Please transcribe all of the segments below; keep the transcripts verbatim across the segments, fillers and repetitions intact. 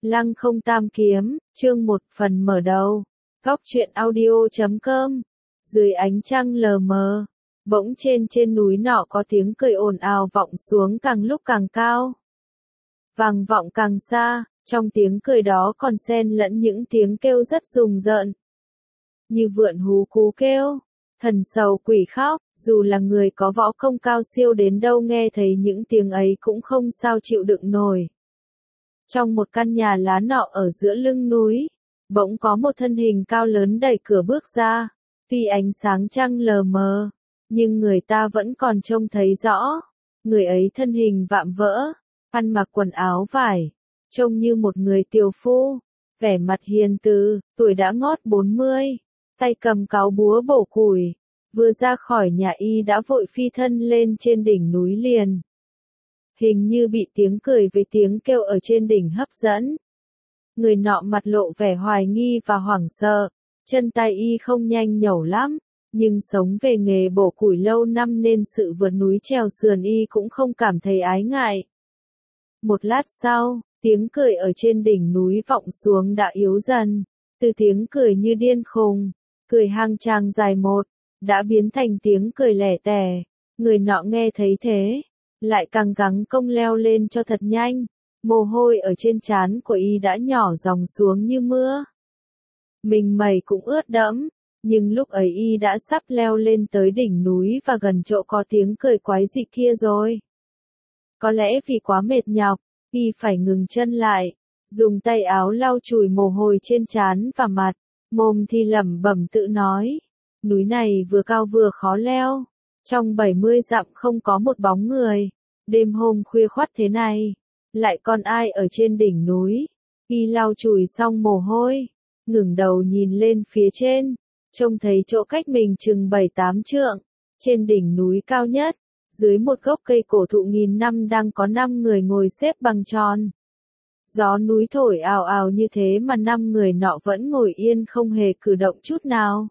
Lăng không tam kiếm, chương một phần mở đầu. Góc truyện audio chấm com. Dưới ánh trăng lờ mờ, bỗng trên trên núi nọ có tiếng cười ồn ào vọng xuống càng lúc càng cao. Vang vọng càng xa, trong tiếng cười đó còn xen lẫn những tiếng kêu rất rùng rợn. Như vượn hú cú kêu, thần sầu quỷ khóc, dù là người có võ công cao siêu đến đâu nghe thấy những tiếng ấy cũng không sao chịu đựng nổi. Trong một căn nhà lá nọ ở giữa lưng núi, bỗng có một thân hình cao lớn đẩy cửa bước ra, tuy ánh sáng trăng lờ mờ, nhưng người ta vẫn còn trông thấy rõ. Người ấy thân hình vạm vỡ, ăn mặc quần áo vải, trông như một người tiều phu, vẻ mặt hiền từ, tuổi đã ngót bốn mươi, tay cầm cáu búa bổ củi, vừa ra khỏi nhà y đã vội phi thân lên trên đỉnh núi liền. Hình như bị tiếng cười với tiếng kêu ở trên đỉnh hấp dẫn. Người nọ mặt lộ vẻ hoài nghi và hoảng sợ, chân tay y không nhanh nhẩu lắm, nhưng sống về nghề bổ củi lâu năm nên sự vượt núi trèo sườn y cũng không cảm thấy ái ngại. Một lát sau, tiếng cười ở trên đỉnh núi vọng xuống đã yếu dần, từ tiếng cười như điên khùng, cười hang trang dài một, đã biến thành tiếng cười lẻ tẻ. Người nọ nghe thấy thế, lại càng gắng công leo lên cho thật nhanh, mồ hôi ở trên trán của y đã nhỏ dòng xuống như mưa. Mình mẩy cũng ướt đẫm, nhưng lúc ấy y đã sắp leo lên tới đỉnh núi và gần chỗ có tiếng cười quái dị kia rồi. Có lẽ vì quá mệt nhọc, y phải ngừng chân lại, dùng tay áo lau chùi mồ hôi trên trán và mặt, mồm thì lẩm bẩm tự nói, núi này vừa cao vừa khó leo, trong bảy mươi dặm không có một bóng người, đêm hôm khuya khoắt thế này, lại còn ai ở trên đỉnh núi. Y lau chùi xong mồ hôi, ngẩng đầu nhìn lên phía trên, trông thấy chỗ cách mình chừng bảy tám trượng, trên đỉnh núi cao nhất, dưới một gốc cây cổ thụ nghìn năm đang có năm người ngồi xếp bằng tròn. Gió núi thổi ào ào như thế mà năm người nọ vẫn ngồi yên không hề cử động chút nào.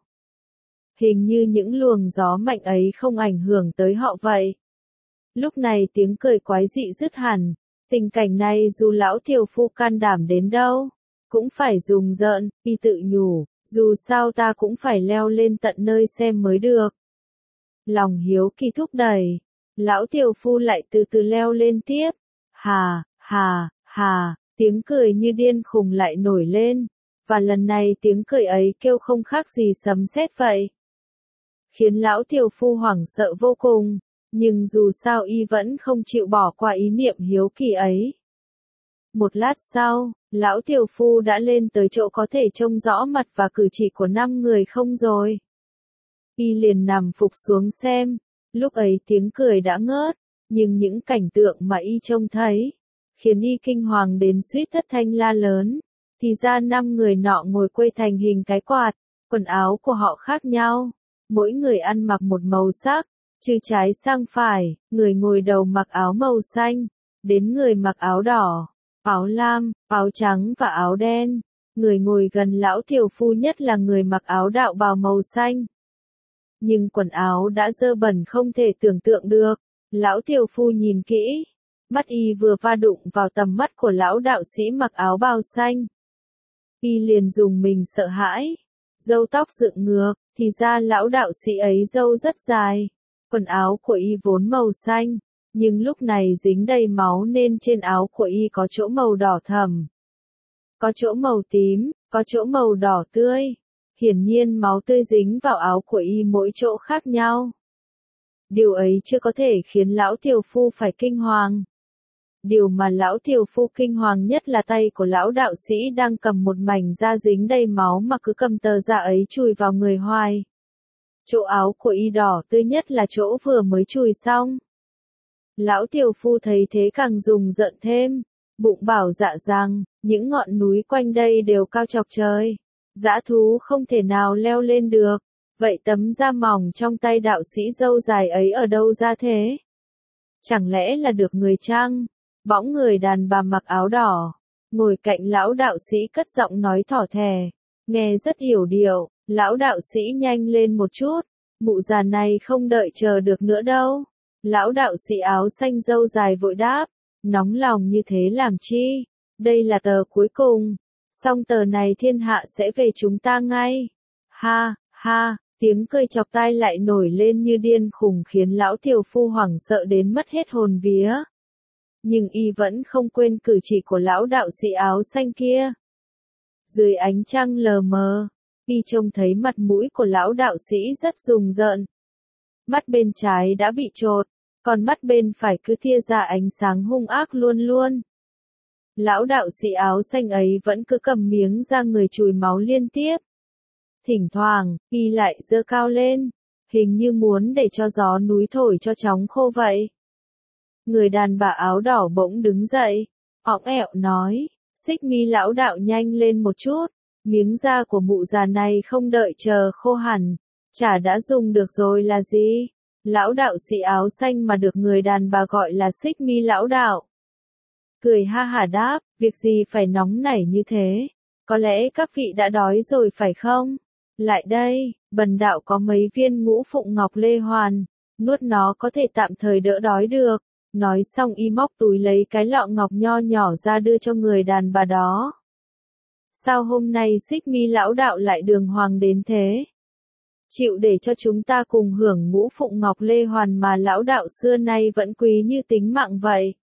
Hình như những luồng gió mạnh ấy không ảnh hưởng tới họ vậy. Lúc này tiếng cười quái dị dứt hẳn, tình cảnh này dù lão tiều phu can đảm đến đâu, cũng phải rùng rợn, y tự nhủ, dù sao ta cũng phải leo lên tận nơi xem mới được. Lòng hiếu kỳ thúc đẩy, lão tiều phu lại từ từ leo lên tiếp, hà, hà, hà, tiếng cười như điên khùng lại nổi lên, và lần này tiếng cười ấy kêu không khác gì sấm sét vậy. Khiến lão tiều phu hoảng sợ vô cùng, nhưng dù sao y vẫn không chịu bỏ qua ý niệm hiếu kỳ ấy. Một lát sau, lão tiều phu đã lên tới chỗ có thể trông rõ mặt và cử chỉ của năm người không rồi. Y liền nằm phục xuống xem, lúc ấy tiếng cười đã ngớt, nhưng những cảnh tượng mà y trông thấy, khiến y kinh hoàng đến suýt thất thanh la lớn. Thì ra năm người nọ ngồi quây thành hình cái quạt, quần áo của họ khác nhau, mỗi người ăn mặc một màu sắc, từ trái sang phải, người ngồi đầu mặc áo màu xanh, đến người mặc áo đỏ, áo lam, áo trắng và áo đen. Người ngồi gần lão tiều phu nhất là người mặc áo đạo bào màu xanh. Nhưng quần áo đã dơ bẩn không thể tưởng tượng được. Lão tiều phu nhìn kỹ, mắt y vừa va đụng vào tầm mắt của lão đạo sĩ mặc áo bào xanh. Y liền dùng mình sợ hãi, râu tóc dựng ngược, thì ra lão đạo sĩ ấy râu rất dài. Quần áo của y vốn màu xanh, nhưng lúc này dính đầy máu nên trên áo của y có chỗ màu đỏ thẫm, có chỗ màu tím, có chỗ màu đỏ tươi. Hiển nhiên máu tươi dính vào áo của y mỗi chỗ khác nhau. Điều ấy chưa có thể khiến lão tiều phu phải kinh hoàng. Điều mà lão tiều phu kinh hoàng nhất là tay của lão đạo sĩ đang cầm một mảnh da dính đầy máu mà cứ cầm tờ da ấy chùi vào người hoài. Chỗ áo của y đỏ tươi nhất là chỗ vừa mới chùi xong. Lão tiều phu thấy thế càng rùng rợn thêm, bụng bảo dạ rằng, những ngọn núi quanh đây đều cao chọc trời, dã thú không thể nào leo lên được, vậy tấm da mỏng trong tay đạo sĩ râu dài ấy ở đâu ra thế? Chẳng lẽ là được người chăng? Bỗng người đàn bà mặc áo đỏ, ngồi cạnh lão đạo sĩ cất giọng nói thỏ thẻ, nghe rất hiểu điệu. Lão đạo sĩ nhanh lên một chút, mụ già này không đợi chờ được nữa đâu. Lão đạo sĩ áo xanh râu dài vội đáp, nóng lòng như thế làm chi, Đây là tờ cuối cùng. Xong tờ này thiên hạ sẽ về chúng ta ngay. Ha, ha, tiếng cười chọc tai lại nổi lên như điên khùng khiến lão tiểu phu hoảng sợ đến mất hết hồn vía. Nhưng y vẫn không quên cử chỉ của lão đạo sĩ áo xanh kia. Dưới ánh trăng lờ mờ, y trông thấy mặt mũi của lão đạo sĩ rất rùng rợn. Mắt bên trái đã bị chột, còn mắt bên phải cứ tia ra ánh sáng hung ác luôn luôn. Lão đạo sĩ áo xanh ấy vẫn cứ cầm miếng ra người chùi máu liên tiếp. Thỉnh thoảng, y lại giơ cao lên, hình như muốn để cho gió núi thổi cho chóng khô vậy. Người đàn bà áo đỏ bỗng đứng dậy, ỏng ẹo nói, Xích Mi lão đạo nhanh lên một chút, miếng da của mụ già này không đợi chờ khô hẳn, chả đã dùng được rồi là gì? Lão đạo sĩ áo xanh mà được người đàn bà gọi là Xích Mi lão đạo. Cười ha hả đáp, việc gì phải nóng nảy như thế? Có lẽ các vị đã đói rồi phải không? Lại đây, bần đạo có mấy viên ngũ phụng ngọc lê hoàn, nuốt nó có thể tạm thời đỡ đói được. Nói xong y móc túi lấy cái lọ ngọc nho nhỏ ra đưa cho người đàn bà đó. Sao hôm nay Xích Mi lão đạo lại đường hoàng đến thế? Chịu để cho chúng ta cùng hưởng ngũ phụng ngọc lê hoàn mà lão đạo xưa nay vẫn quý như tính mạng vậy.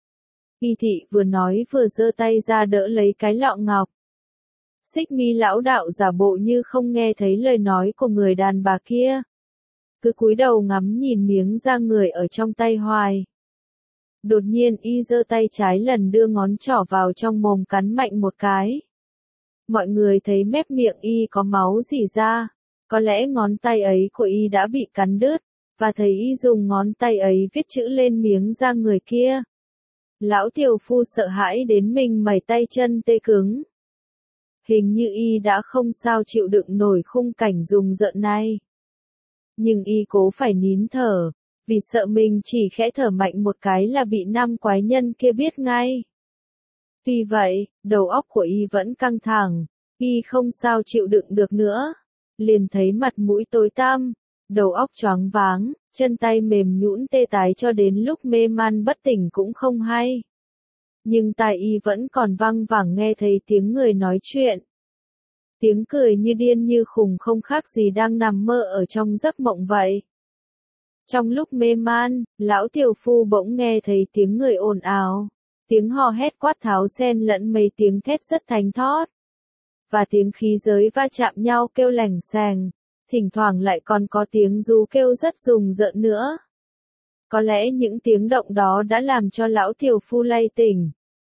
Y thị vừa nói vừa giơ tay ra đỡ lấy cái lọ ngọc. Xích Mi lão đạo giả bộ như không nghe thấy lời nói của người đàn bà kia. Cứ cúi đầu ngắm nhìn miếng da người ở trong tay hoài. Đột nhiên y giơ tay trái lần đưa ngón trỏ vào trong mồm cắn mạnh một cái. Mọi người thấy mép miệng y có máu rỉ ra, có lẽ ngón tay ấy của y đã bị cắn đứt, và thấy y dùng ngón tay ấy viết chữ lên miếng da người kia. Lão tiểu phu sợ hãi đến mình mẩy tay chân tê cứng. Hình như y đã không sao chịu đựng nổi khung cảnh rùng rợn này. Nhưng y cố phải nín thở, vì sợ mình chỉ khẽ thở mạnh một cái là bị năm quái nhân kia biết ngay. Tuy vậy, đầu óc của y vẫn căng thẳng, y không sao chịu đựng được nữa. Liền thấy mặt mũi tối tăm, đầu óc choáng váng, chân tay mềm nhũn tê tái cho đến lúc mê man bất tỉnh cũng không hay. Nhưng tai y vẫn còn văng vẳng nghe thấy tiếng người nói chuyện. Tiếng cười như điên như khùng không khác gì đang nằm mơ ở trong giấc mộng vậy. Trong lúc mê man, lão tiểu phu bỗng nghe thấy tiếng người ồn ào, tiếng hò hét quát tháo xen lẫn mấy tiếng thét rất thánh thót. Và tiếng khí giới va chạm nhau kêu lành xành, thỉnh thoảng lại còn có tiếng ru kêu rất rùng rợn nữa. Có lẽ những tiếng động đó đã làm cho lão tiểu phu lay tỉnh.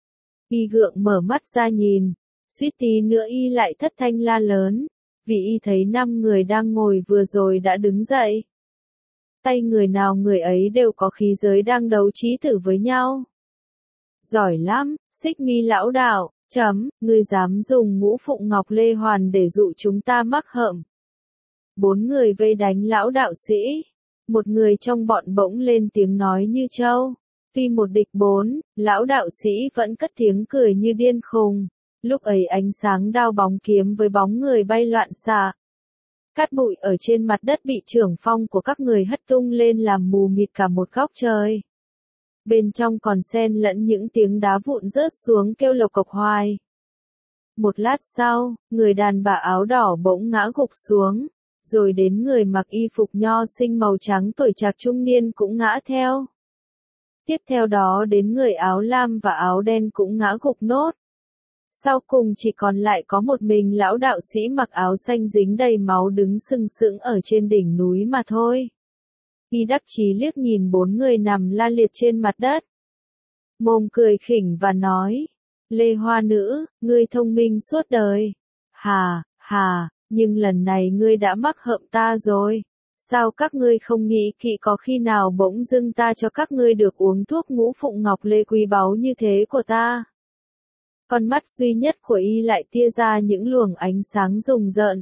Y gượng mở mắt ra nhìn, suýt tí nữa y lại thất thanh la lớn, vì y thấy năm người đang ngồi vừa rồi đã đứng dậy. Tay người nào người ấy đều có khí giới đang đấu trí tử với nhau. Giỏi lắm, Xích Mi lão đạo, chấm, ngươi dám dùng ngũ phụng ngọc lê hoàn để dụ chúng ta mắc hợm. Bốn người vây đánh lão đạo sĩ. Một người trong bọn bỗng lên tiếng nói như trâu. Tuy một địch bốn, lão đạo sĩ vẫn cất tiếng cười như điên khùng. Lúc ấy ánh sáng đao bóng kiếm với bóng người bay loạn xạ. Cát bụi ở trên mặt đất bị trưởng phong của các người hất tung lên làm mù mịt cả một góc trời. Bên trong còn xen lẫn những tiếng đá vụn rớt xuống kêu lộc cộc hoài. Một lát sau, người đàn bà áo đỏ bỗng ngã gục xuống, rồi đến người mặc y phục nho sinh màu trắng tuổi trạc trung niên cũng ngã theo. Tiếp theo đó đến người áo lam và áo đen cũng ngã gục nốt. Sau cùng chỉ còn lại có một mình lão đạo sĩ mặc áo xanh dính đầy máu đứng sừng sững ở trên đỉnh núi mà thôi. Y đắc chí liếc nhìn bốn người nằm la liệt trên mặt đất. Mồm cười khỉnh và nói, Lê Hoa Nữ, ngươi thông minh suốt đời. Hà, hà, nhưng lần này ngươi đã mắc hợm ta rồi. Sao các ngươi không nghĩ kỹ có khi nào bỗng dưng ta cho các ngươi được uống thuốc ngũ phụng ngọc lê quý báu như thế của ta? Con mắt duy nhất của y lại tia ra những luồng ánh sáng rùng rợn.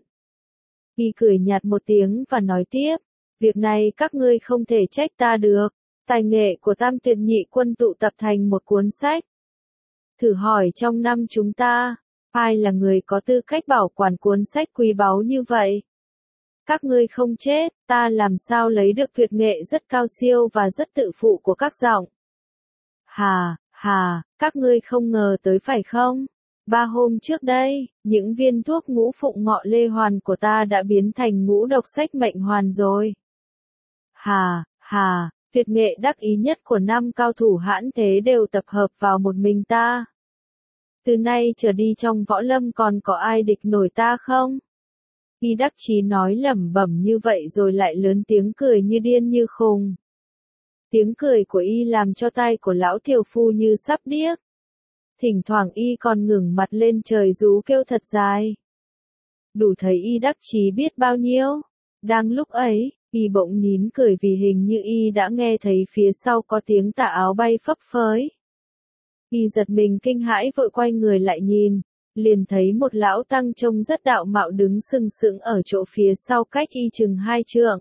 Y cười nhạt một tiếng và nói tiếp, việc này các ngươi không thể trách ta được, tài nghệ của tam tuyệt nhị quân tụ tập thành một cuốn sách. Thử hỏi trong năm chúng ta, ai là người có tư cách bảo quản cuốn sách quý báu như vậy? Các ngươi không chết, ta làm sao lấy được tuyệt nghệ rất cao siêu và rất tự phụ của các giọng. Hà, Hà, các ngươi không ngờ tới phải không? Ba hôm trước đây, những viên thuốc ngũ phụng ngọ lê hoàn của ta đã biến thành ngũ độc sách mệnh hoàn rồi. Hà, hà, tuyệt nghệ đắc ý nhất của năm cao thủ hãn thế đều tập hợp vào một mình ta. Từ nay trở đi trong võ lâm còn có ai địch nổi ta không? Y đắc chí nói lẩm bẩm như vậy rồi lại lớn tiếng cười như điên như khùng. Tiếng cười của y làm cho tai của lão thiều phu như sắp điếc. Thỉnh thoảng y còn ngẩng mặt lên trời rú kêu thật dài. Đủ thấy y đắc chí biết bao nhiêu. Đang lúc ấy, y bỗng nín cười vì hình như y đã nghe thấy phía sau có tiếng tà áo bay phấp phới. Y giật mình kinh hãi vội quay người lại nhìn, liền thấy một lão tăng trông rất đạo mạo đứng sừng sững ở chỗ phía sau cách y chừng hai trượng.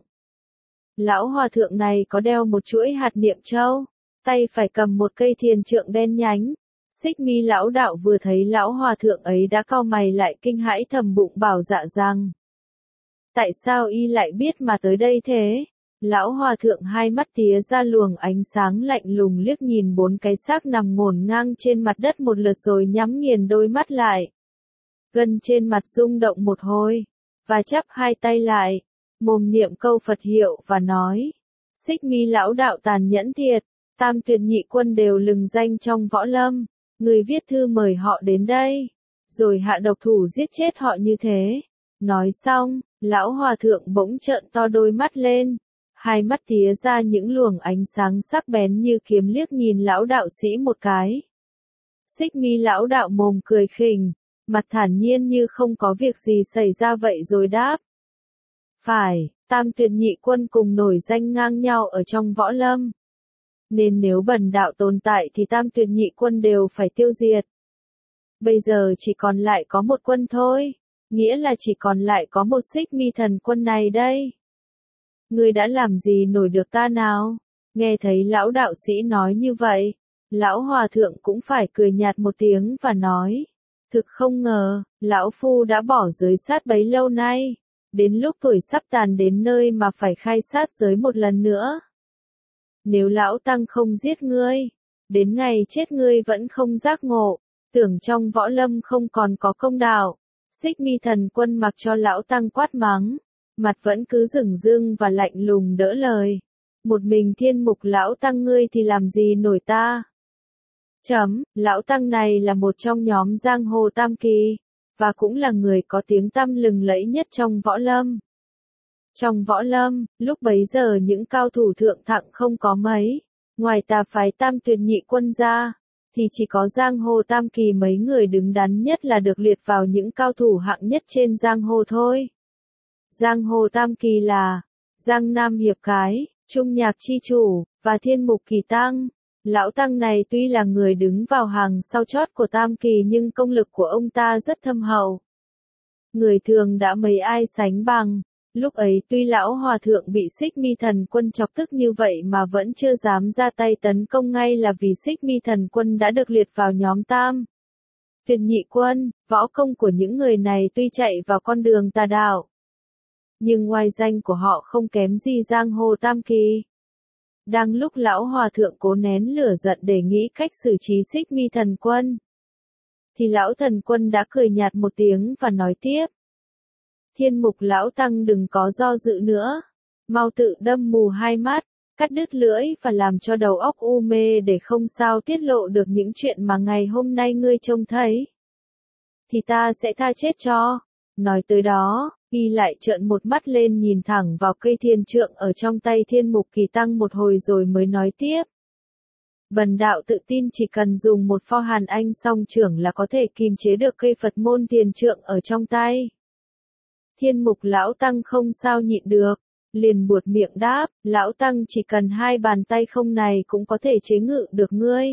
Lão hòa thượng này có đeo một chuỗi hạt niệm châu, tay phải cầm một cây thiền trượng đen nhánh. Xích Mi lão đạo vừa thấy lão hòa thượng ấy đã cau mày lại kinh hãi thầm bụng bảo dạ rằng: tại sao y lại biết mà tới đây thế? Lão hòa thượng hai mắt tía ra luồng ánh sáng lạnh lùng liếc nhìn bốn cái xác nằm ngổn ngang trên mặt đất một lượt rồi nhắm nghiền đôi mắt lại. Gân trên mặt rung động một hồi, và chắp hai tay lại, mồm niệm câu Phật hiệu và nói: Xích Mi lão đạo tàn nhẫn thiệt, tam tuyệt nhị quân đều lừng danh trong võ lâm, người viết thư mời họ đến đây, rồi hạ độc thủ giết chết họ như thế. Nói xong, lão hòa thượng bỗng trợn to đôi mắt lên, hai mắt tía ra những luồng ánh sáng sắc bén như kiếm liếc nhìn lão đạo sĩ một cái. Xích Mi lão đạo mồm cười khỉnh, mặt thản nhiên như không có việc gì xảy ra vậy rồi đáp: phải, tam tuyệt nhị quân cùng nổi danh ngang nhau ở trong võ lâm. Nên nếu bần đạo tồn tại thì tam tuyệt nhị quân đều phải tiêu diệt. Bây giờ chỉ còn lại có một quân thôi, nghĩa là chỉ còn lại có một Xích Mi thần quân này đây. Ngươi đã làm gì nổi được ta nào? Nghe thấy lão đạo sĩ nói như vậy, lão hòa thượng cũng phải cười nhạt một tiếng và nói: thực không ngờ, lão phu đã bỏ giới sát bấy lâu nay, đến lúc tuổi sắp tàn đến nơi mà phải khai sát giới một lần nữa. Nếu lão tăng không giết ngươi, đến ngày chết ngươi vẫn không giác ngộ, tưởng trong võ lâm không còn có công đạo. Xích Mi thần quân mặc cho lão tăng quát mắng, mặt vẫn cứ dửng dưng và lạnh lùng đỡ lời. Một mình Thiên Mục lão tăng ngươi thì làm gì nổi ta? Chấm, lão tăng này là một trong nhóm giang hồ tam kỳ, và cũng là người có tiếng tăm lừng lẫy nhất trong võ lâm. Trong võ lâm, lúc bấy giờ những cao thủ thượng thặng không có mấy, ngoài tà phái tam tuyệt nhị quân ra, thì chỉ có giang hồ tam kỳ mấy người đứng đắn nhất là được liệt vào những cao thủ hạng nhất trên giang hồ thôi. Giang hồ tam kỳ là Giang Nam Hiệp Cái, Trung Nhạc Chi Chủ, và Thiên Mục Kỳ Tăng. Lão tăng này tuy là người đứng vào hàng sau chót của tam kỳ nhưng công lực của ông ta rất thâm hậu. Người thường đã mấy ai sánh bằng. Lúc ấy tuy lão hòa thượng bị Xích Mi thần quân chọc tức như vậy mà vẫn chưa dám ra tay tấn công ngay là vì Xích Mi thần quân đã được liệt vào nhóm tam tuyệt nhị quân. Võ công của những người này tuy chạy vào con đường tà đạo, nhưng ngoài danh của họ không kém gì giang hồ tam kỳ. Đang lúc lão hòa thượng cố nén lửa giận để nghĩ cách xử trí Xích Mi thần quân, thì lão thần quân đã cười nhạt một tiếng và nói tiếp: Thiên Mục lão tăng đừng có do dự nữa, mau tự đâm mù hai mắt, cắt đứt lưỡi và làm cho đầu óc u mê để không sao tiết lộ được những chuyện mà ngày hôm nay ngươi trông thấy. Thì ta sẽ tha chết cho. Nói tới đó, y lại trợn một mắt lên nhìn thẳng vào cây thiền trượng ở trong tay Thiên Mục Kỳ Tăng một hồi rồi mới nói tiếp: Bần đạo tự tin chỉ cần dùng một pho hàn anh song trưởng là có thể kìm chế được cây Phật môn thiền trượng ở trong tay. Thiên Mục lão tăng không sao nhịn được, liền buột miệng đáp: lão tăng chỉ cần hai bàn tay không này cũng có thể chế ngự được ngươi.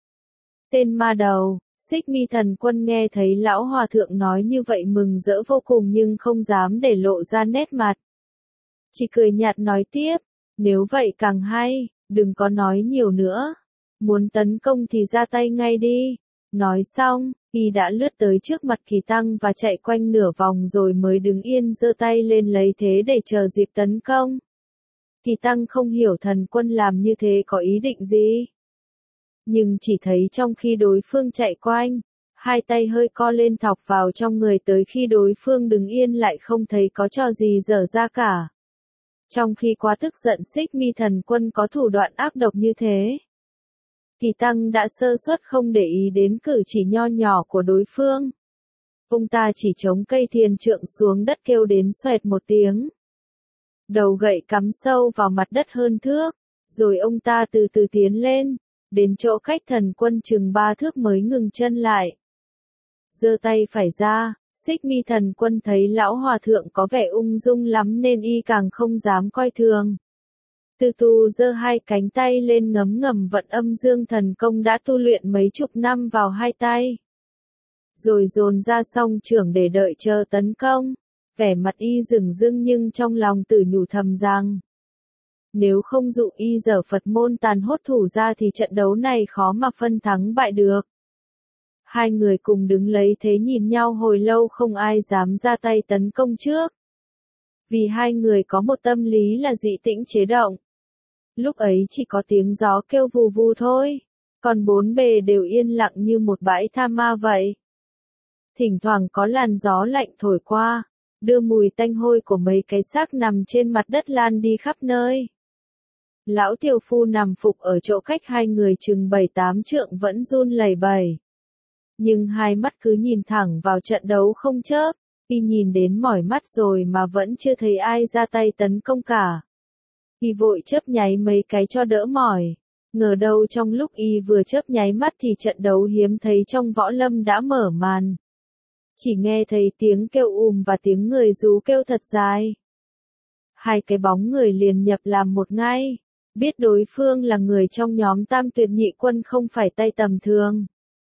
Tên ma đầu. Xích Mi thần quân nghe thấy lão hòa thượng nói như vậy mừng rỡ vô cùng nhưng không dám để lộ ra nét mặt. Chỉ cười nhạt nói tiếp: nếu vậy càng hay, đừng có nói nhiều nữa. Muốn tấn công thì ra tay ngay đi. Nói xong, y đã lướt tới trước mặt Kỳ Tăng và chạy quanh nửa vòng rồi mới đứng yên giơ tay lên lấy thế để chờ dịp tấn công. Kỳ Tăng không hiểu thần quân làm như thế có ý định gì. nhưng chỉ thấy trong khi đối phương chạy quanh, hai tay hơi co lên thọc vào trong người tới khi đối phương đứng yên lại không thấy có trò gì dở ra cả. Trong khi quá tức giận Xích Mi Thần Quân có thủ đoạn ác độc như thế, Kỳ Tăng đã sơ suất không để ý đến cử chỉ nho nhỏ của đối phương. Ông ta chỉ chống cây thiền trượng xuống đất kêu đến xoẹt một tiếng. Đầu gậy cắm sâu vào mặt đất hơn thước, rồi ông ta từ từ tiến lên, đến chỗ cách thần quân chừng ba thước mới ngừng chân lại. Giơ tay phải ra, Xích Mi Thần Quân thấy lão hòa thượng có vẻ ung dung lắm nên y càng không dám coi thường. Từ từ giơ hai cánh tay lên ngấm ngầm vận âm dương thần công đã tu luyện mấy chục năm vào hai tay. Rồi dồn ra song trưởng để đợi chờ tấn công. Vẻ mặt y rừng rưng nhưng trong lòng tự nhủ thầm rằng, nếu không dụ y giở Phật môn tàn hốt thủ ra thì trận đấu này khó mà phân thắng bại được. Hai người cùng đứng lấy thế nhìn nhau hồi lâu không ai dám ra tay tấn công trước. Vì hai người có một tâm lý là dị tĩnh chế động. Lúc ấy chỉ có tiếng gió kêu vù vù thôi, còn bốn bề đều yên lặng như một bãi tha ma vậy. Thỉnh thoảng có làn gió lạnh thổi qua, đưa mùi tanh hôi của mấy cái xác nằm trên mặt đất lan đi khắp nơi. Lão tiểu phu nằm phục ở chỗ cách hai người chừng bảy tám trượng vẫn run lẩy bẩy. Nhưng hai mắt cứ nhìn thẳng vào trận đấu không chớp, y nhìn đến mỏi mắt rồi mà vẫn chưa thấy ai ra tay tấn công cả. Y vội chớp nháy mấy cái cho đỡ mỏi. Ngờ đâu trong lúc y vừa chớp nháy mắt thì trận đấu hiếm thấy trong võ lâm đã mở màn. Chỉ nghe thấy tiếng kêu ùm và tiếng người rú kêu thật dài. Hai cái bóng người liền nhập làm một ngay, biết đối phương là người trong nhóm Tam Tuyệt Nhị Quân không phải tay tầm thường.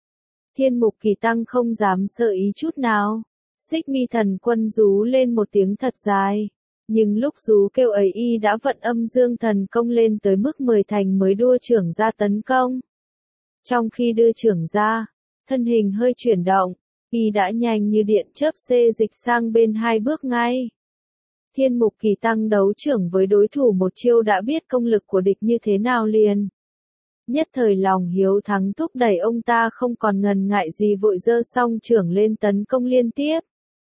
Thiên Mục Kỳ Tăng không dám sợ ý chút nào. Xích Mi Thần Quân rú lên một tiếng thật dài. Nhưng lúc rú kêu ấy y đã vận âm dương thần công lên tới mức mười thành mới đua trưởng ra tấn công. Trong khi đưa trưởng ra, thân hình hơi chuyển động, y đã nhanh như điện chớp xê dịch sang bên hai bước ngay. Thiên Mục Kỳ Tăng đấu trưởng với đối thủ một chiêu đã biết công lực của địch như thế nào liền. Nhất thời lòng hiếu thắng thúc đẩy ông ta không còn ngần ngại gì vội giơ song trưởng lên tấn công liên tiếp.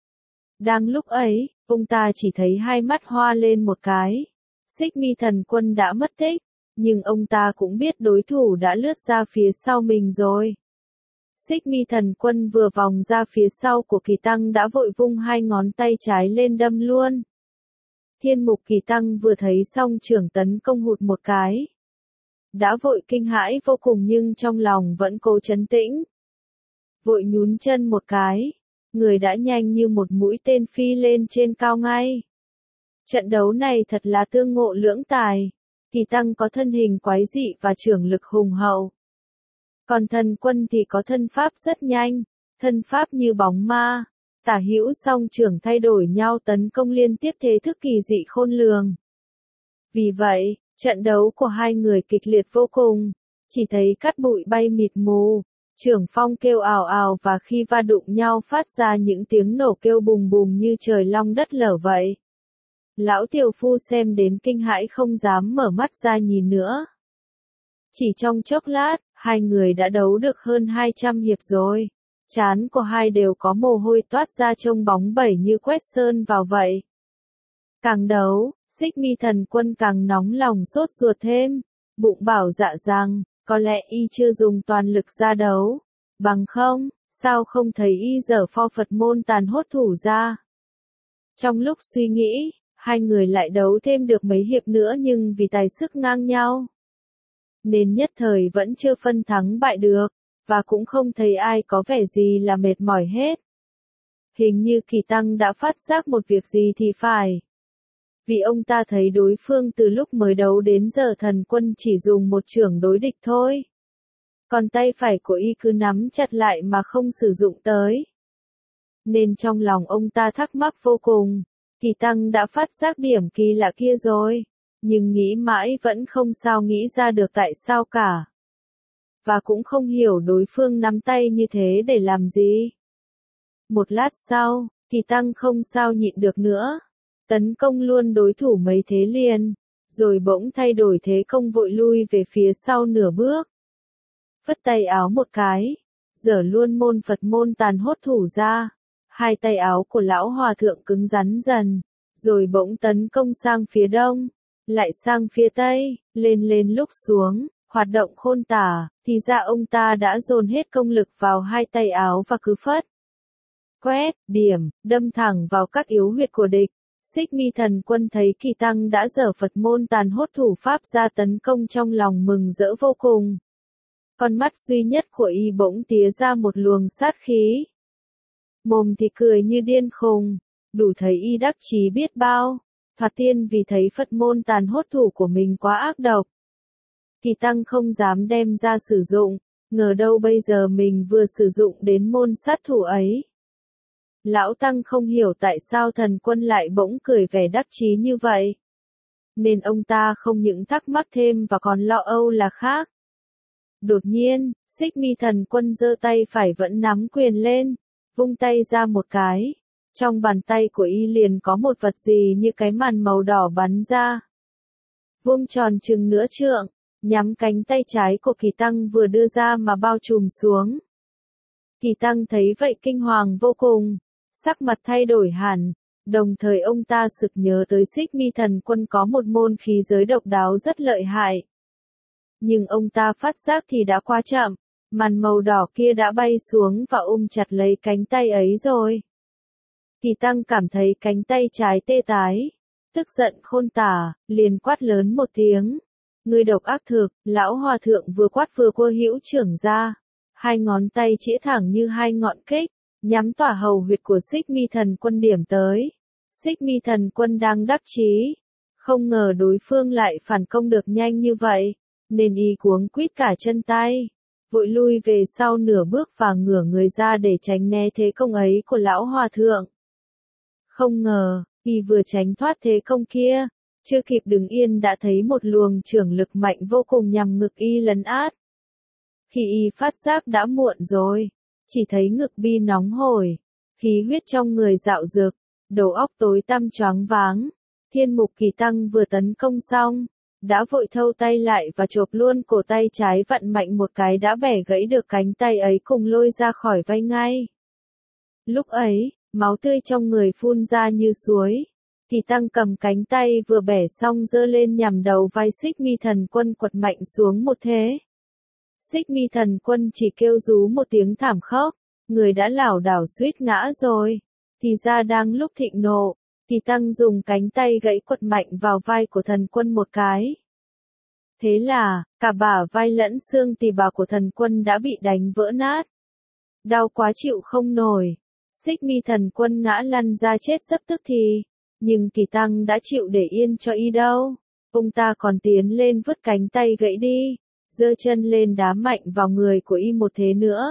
Đang lúc ấy, ông ta chỉ thấy hai mắt hoa lên một cái. Xích Mi Thần Quân đã mất tích, nhưng ông ta cũng biết đối thủ đã lướt ra phía sau mình rồi. Xích Mi Thần Quân vừa vòng ra phía sau của Kỳ Tăng đã vội vung hai ngón tay trái lên đâm luôn. Thiên Mục Kỳ Tăng vừa thấy song trưởng tấn công hụt một cái. Đã vội kinh hãi vô cùng nhưng trong lòng vẫn cố trấn tĩnh. Vội nhún chân một cái, người đã nhanh như một mũi tên phi lên trên cao ngay. Trận đấu này thật là tương ngộ lưỡng tài. Kỳ Tăng có thân hình quái dị và trưởng lực hùng hậu. Còn Thần Quân thì có thân pháp rất nhanh, thân pháp như bóng ma, tả hữu song trưởng thay đổi nhau tấn công liên tiếp thế thức kỳ dị khôn lường. Vì vậy, trận đấu của hai người kịch liệt vô cùng, chỉ thấy cát bụi bay mịt mù, trưởng phong kêu ào ào và khi va đụng nhau phát ra những tiếng nổ kêu bùng bùng như trời long đất lở vậy. Lão tiểu phu xem đến kinh hãi không dám mở mắt ra nhìn nữa. Chỉ trong chốc lát, hai người đã đấu được hơn hai trăm hiệp rồi. Trán của hai đều có mồ hôi toát ra trông bóng bẩy như quét sơn vào vậy. Càng đấu, Xích Mi Thần Quân càng nóng lòng sốt ruột thêm, bụng bảo dạ rằng, có lẽ y chưa dùng toàn lực ra đấu. Bằng không, sao không thấy y giở pho Phật môn tàn hốt thủ ra. Trong lúc suy nghĩ, hai người lại đấu thêm được mấy hiệp nữa nhưng vì tài sức ngang nhau, nên nhất thời vẫn chưa phân thắng bại được, và cũng không thấy ai có vẻ gì là mệt mỏi hết. Hình như Kỳ Tăng đã phát giác một việc gì thì phải. Vì ông ta thấy đối phương từ lúc mới đấu đến giờ Thần Quân chỉ dùng một chưởng đối địch thôi. Còn tay phải của y cứ nắm chặt lại mà không sử dụng tới. Nên trong lòng ông ta thắc mắc vô cùng, Kỳ Tăng đã phát giác điểm kỳ lạ kia rồi, nhưng nghĩ mãi vẫn không sao nghĩ ra được tại sao cả. Và cũng không hiểu đối phương nắm tay như thế để làm gì. Một lát sau, Kỳ Tăng không sao nhịn được nữa. Tấn công luôn đối thủ mấy thế liền, rồi bỗng thay đổi thế công vội lui về phía sau nửa bước. Vất tay áo một cái, giở luôn môn Phật môn tàn hốt thủ ra. Hai tay áo của lão hòa thượng cứng rắn dần, rồi bỗng tấn công sang phía đông, lại sang phía tây, lên lên lúc xuống, hoạt động khôn tả, thì ra ông ta đã dồn hết công lực vào hai tay áo và cứ phất. Quét, điểm, đâm thẳng vào các yếu huyệt của địch. Xích Mi Thần Quân thấy Kỳ Tăng đã dở Phật môn tàn hốt thủ pháp ra tấn công trong lòng mừng rỡ vô cùng. Con mắt duy nhất của y bỗng tía ra một luồng sát khí. Mồm thì cười như điên khùng, đủ thấy y đắc chí biết bao. Thoạt tiên vì thấy Phật môn tàn hốt thủ của mình quá ác độc. Kỳ Tăng không dám đem ra sử dụng, ngờ đâu bây giờ mình vừa sử dụng đến môn sát thủ ấy. Lão Tăng không hiểu tại sao Thần Quân lại bỗng cười vẻ đắc chí như vậy. Nên ông ta không những thắc mắc thêm và còn lo âu là khác. Đột nhiên, Xích Mi Thần Quân giơ tay phải vẫn nắm quyền lên, vung tay ra một cái. Trong bàn tay của y liền có một vật gì như cái màn màu đỏ bắn ra. Vuông tròn chừng nửa trượng, nhắm cánh tay trái của Kỳ Tăng vừa đưa ra mà bao trùm xuống. Kỳ Tăng thấy vậy kinh hoàng vô cùng, sắc mặt thay đổi hẳn, đồng thời ông ta sực nhớ tới Xích Mi Thần Quân có một môn khí giới độc đáo rất lợi hại. Nhưng ông ta phát giác thì đã quá chậm, màn màu đỏ kia đã bay xuống và ôm chặt lấy cánh tay ấy rồi. Kỳ Tăng cảm thấy cánh tay trái tê tái, tức giận khôn tả, liền quát lớn một tiếng. Ngươi độc ác thực, lão hòa thượng vừa quát vừa cua hữu trưởng ra. Hai ngón tay chĩa thẳng như hai ngọn kích, nhắm tỏa hầu huyệt của Xích Mi Thần Quân điểm tới. Xích Mi Thần Quân đang đắc chí, không ngờ đối phương lại phản công được nhanh như vậy, nên y cuống quýt cả chân tay, vội lui về sau nửa bước và ngửa người ra để tránh né thế công ấy của lão hòa thượng. Không ngờ, y vừa tránh thoát thế công kia, chưa kịp đứng yên đã thấy một luồng chưởng lực mạnh vô cùng nhằm ngực y lấn át. Khi y phát giác đã muộn rồi, chỉ thấy ngực bi nóng hổi, khí huyết trong người dạo dực, đầu óc tối tăm choáng váng. Thiên Mục Kỳ Tăng vừa tấn công xong, đã vội thâu tay lại và chộp luôn cổ tay trái vặn mạnh một cái đã bẻ gãy được cánh tay ấy cùng lôi ra khỏi vai ngay. Lúc ấy, máu tươi trong người phun ra như suối. Kỳ Tăng cầm cánh tay vừa bẻ xong giơ lên nhằm đầu vai Xích Mi Thần Quân quật mạnh xuống một thế. Xích Mi Thần Quân chỉ kêu rú một tiếng thảm khốc, người đã lảo đảo suýt ngã rồi. Thì ra đang lúc thịnh nộ, Kỳ Tăng dùng cánh tay gãy quật mạnh vào vai của Thần Quân một cái. Thế là, cả bả vai lẫn xương tỳ bà của Thần Quân đã bị đánh vỡ nát. Đau quá chịu không nổi. Xích Mi Thần Quân ngã lăn ra chết rất tức thì. Nhưng Kỳ Tăng đã chịu để yên cho y đâu. Ông ta còn tiến lên vứt cánh tay gãy đi, giơ chân lên đá mạnh vào người của y một thế nữa.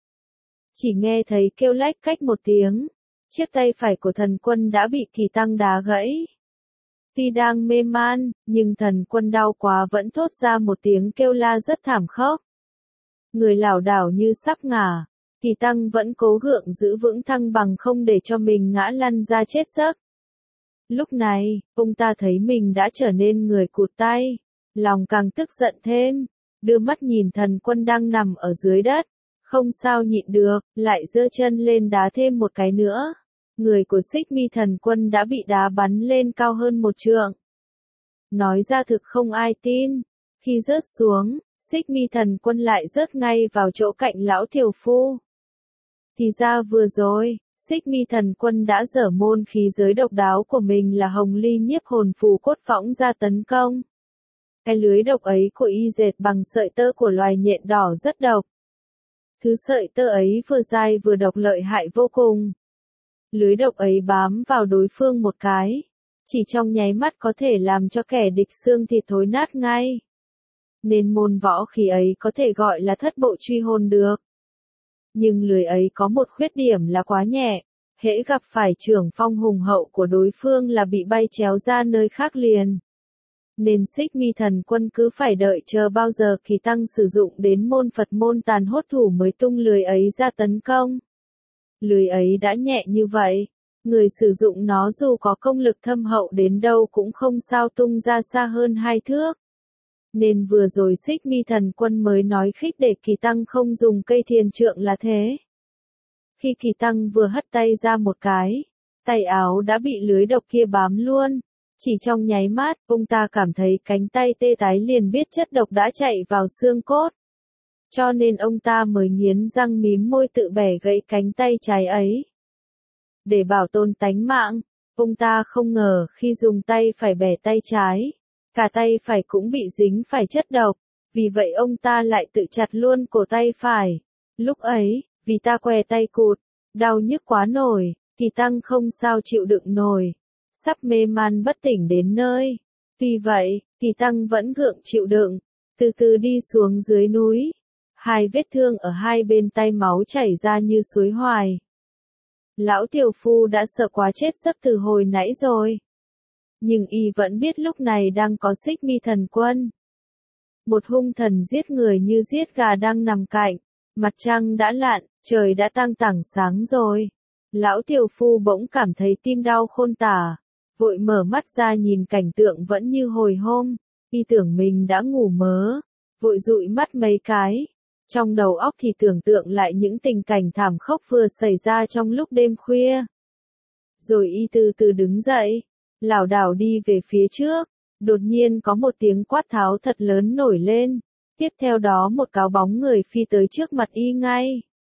Chỉ nghe thấy kêu lách cách một tiếng, chiếc tay phải của Thần Quân đã bị Kỳ Tăng đá gãy. Tuy đang mê man, nhưng Thần Quân đau quá vẫn thốt ra một tiếng kêu la rất thảm khốc. Người lảo đảo như sắp ngả, Kỳ Tăng vẫn cố gượng giữ vững thăng bằng không để cho mình ngã lăn ra chết giấc. Lúc này, ông ta thấy mình đã trở nên người cụt tay, lòng càng tức giận thêm, đưa mắt nhìn Thần Quân đang nằm ở dưới đất, không sao nhịn được, lại giơ chân lên đá thêm một cái nữa. Người của Xích Mi Thần Quân đã bị đá bắn lên cao hơn một trượng. Nói ra thực không ai tin, khi rớt xuống, Xích Mi Thần Quân lại rớt ngay vào chỗ cạnh lão tiểu phu. Thì ra vừa rồi, Xích Mi Thần Quân đã dở môn khí giới độc đáo của mình là Hồng Ly Nhiếp Hồn Phù Cốt Võng ra tấn công. Cái lưới độc ấy của y dệt bằng sợi tơ của loài nhện đỏ rất độc. Thứ sợi tơ ấy vừa dai vừa độc lợi hại vô cùng. Lưới độc ấy bám vào đối phương một cái, chỉ trong nháy mắt có thể làm cho kẻ địch xương thịt thối nát ngay. Nên môn võ khí ấy có thể gọi là thất bộ truy hồn được. Nhưng lưới ấy có một khuyết điểm là quá nhẹ, hễ gặp phải chưởng phong hùng hậu của đối phương là bị bay chéo ra nơi khác liền. Nên Xích Mi Thần Quân cứ phải đợi chờ bao giờ Kỳ Tăng sử dụng đến môn Phật môn tàn hốt thủ mới tung lưới ấy ra tấn công. Lưới ấy đã nhẹ như vậy, người sử dụng nó dù có công lực thâm hậu đến đâu cũng không sao tung ra xa hơn hai thước. Nên vừa rồi Xích Mi Thần Quân mới nói khích để Kỳ Tăng không dùng cây thiền trượng là thế. Khi Kỳ Tăng vừa hất tay ra một cái, tay áo đã bị lưới độc kia bám luôn. Chỉ trong nháy mắt, ông ta cảm thấy cánh tay tê tái liền biết chất độc đã chạy vào xương cốt. Cho nên ông ta mới nghiến răng mím môi tự bẻ gãy cánh tay trái ấy. Để bảo tồn tánh mạng, ông ta không ngờ khi dùng tay phải bẻ tay trái, cả tay phải cũng bị dính phải chất độc, vì vậy ông ta lại tự chặt luôn cổ tay phải. Lúc ấy, vì ta què tay cụt, đau nhức quá nổi, Kỳ Tăng không sao chịu đựng nổi, sắp mê man bất tỉnh đến nơi. Tuy vậy, Kỳ Tăng vẫn gượng chịu đựng, từ từ đi xuống dưới núi. Hai vết thương ở hai bên tay máu chảy ra như suối hoài. Lão tiểu phu đã sợ quá chết giấc từ hồi nãy rồi. Nhưng y vẫn biết lúc này đang có Xích Mi Thần Quân. Một hung thần giết người như giết gà đang nằm cạnh. Mặt trăng đã lặn, trời đã tăng tảng sáng rồi. Lão tiểu phu bỗng cảm thấy tim đau khôn tả. Vội mở mắt ra nhìn cảnh tượng vẫn như hồi hôm. Y tưởng mình đã ngủ mớ. Vội dụi mắt mấy cái. Trong đầu óc thì tưởng tượng lại những tình cảnh thảm khốc vừa xảy ra trong lúc đêm khuya. Rồi y từ từ đứng dậy, lảo đảo đi về phía trước. Đột nhiên có một tiếng quát tháo thật lớn nổi lên. Tiếp theo đó một cáo bóng người phi tới trước mặt y ngay.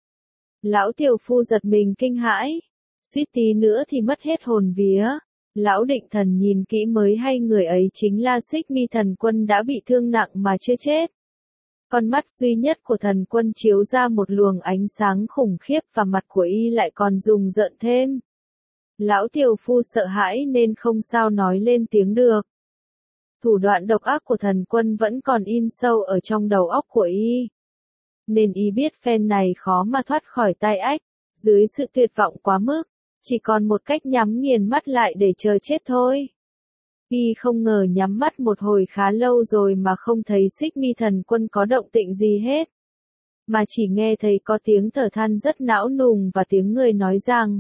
Lão tiểu phu giật mình kinh hãi. Suýt tí nữa thì mất hết hồn vía. Lão định thần nhìn kỹ mới hay người ấy chính là Xích Mi Thần Quân đã bị thương nặng mà chưa chết. Con mắt duy nhất của thần quân chiếu ra một luồng ánh sáng khủng khiếp và mặt của y lại còn rùng rợn thêm. Lão tiểu phu sợ hãi nên không sao nói lên tiếng được. Thủ đoạn độc ác của thần quân vẫn còn in sâu ở trong đầu óc của y. Nên y biết phen này khó mà thoát khỏi tai ách, dưới sự tuyệt vọng quá mức, chỉ còn một cách nhắm nghiền mắt lại để chờ chết thôi. Y không ngờ nhắm mắt một hồi khá lâu rồi mà không thấy Xích Mi Thần Quân có động tĩnh gì hết. Mà chỉ nghe thấy có tiếng thở than rất não nùng và tiếng người nói rằng: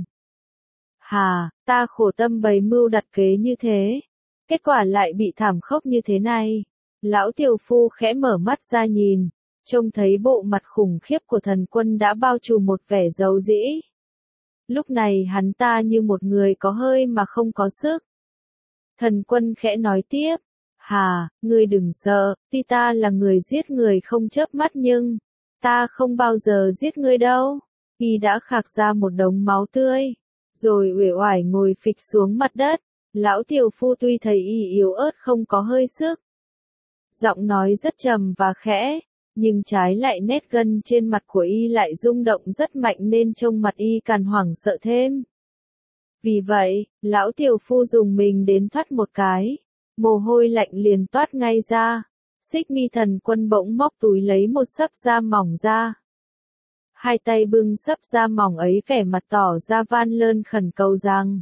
Hà, ta khổ tâm bày mưu đặt kế như thế. Kết quả lại bị thảm khốc như thế này. Lão tiểu phu khẽ mở mắt ra nhìn, trông thấy bộ mặt khủng khiếp của thần quân đã bao trùm một vẻ giấu dĩ. Lúc này hắn ta như một người có hơi mà không có sức. Thần quân khẽ nói tiếp, Hà, ngươi đừng sợ, tuy ta là người giết người không chớp mắt nhưng, ta không bao giờ giết ngươi đâu. Y đã khạc ra một đống máu tươi, rồi uể oải ngồi phịch xuống mặt đất. Lão tiểu phu tuy thấy y yếu ớt không có hơi sức, giọng nói rất trầm và khẽ, nhưng trái lại nét gân trên mặt của y lại rung động rất mạnh nên trông mặt y càng hoảng sợ thêm. Vì vậy, lão tiểu phu dùng mình đến thoát một cái, mồ hôi lạnh liền toát ngay ra. Xích Mi Thần Quân bỗng móc túi lấy một xấp da mỏng ra. Hai tay bưng xấp da mỏng ấy vẻ mặt tỏ ra van lơn khẩn cầu rằng: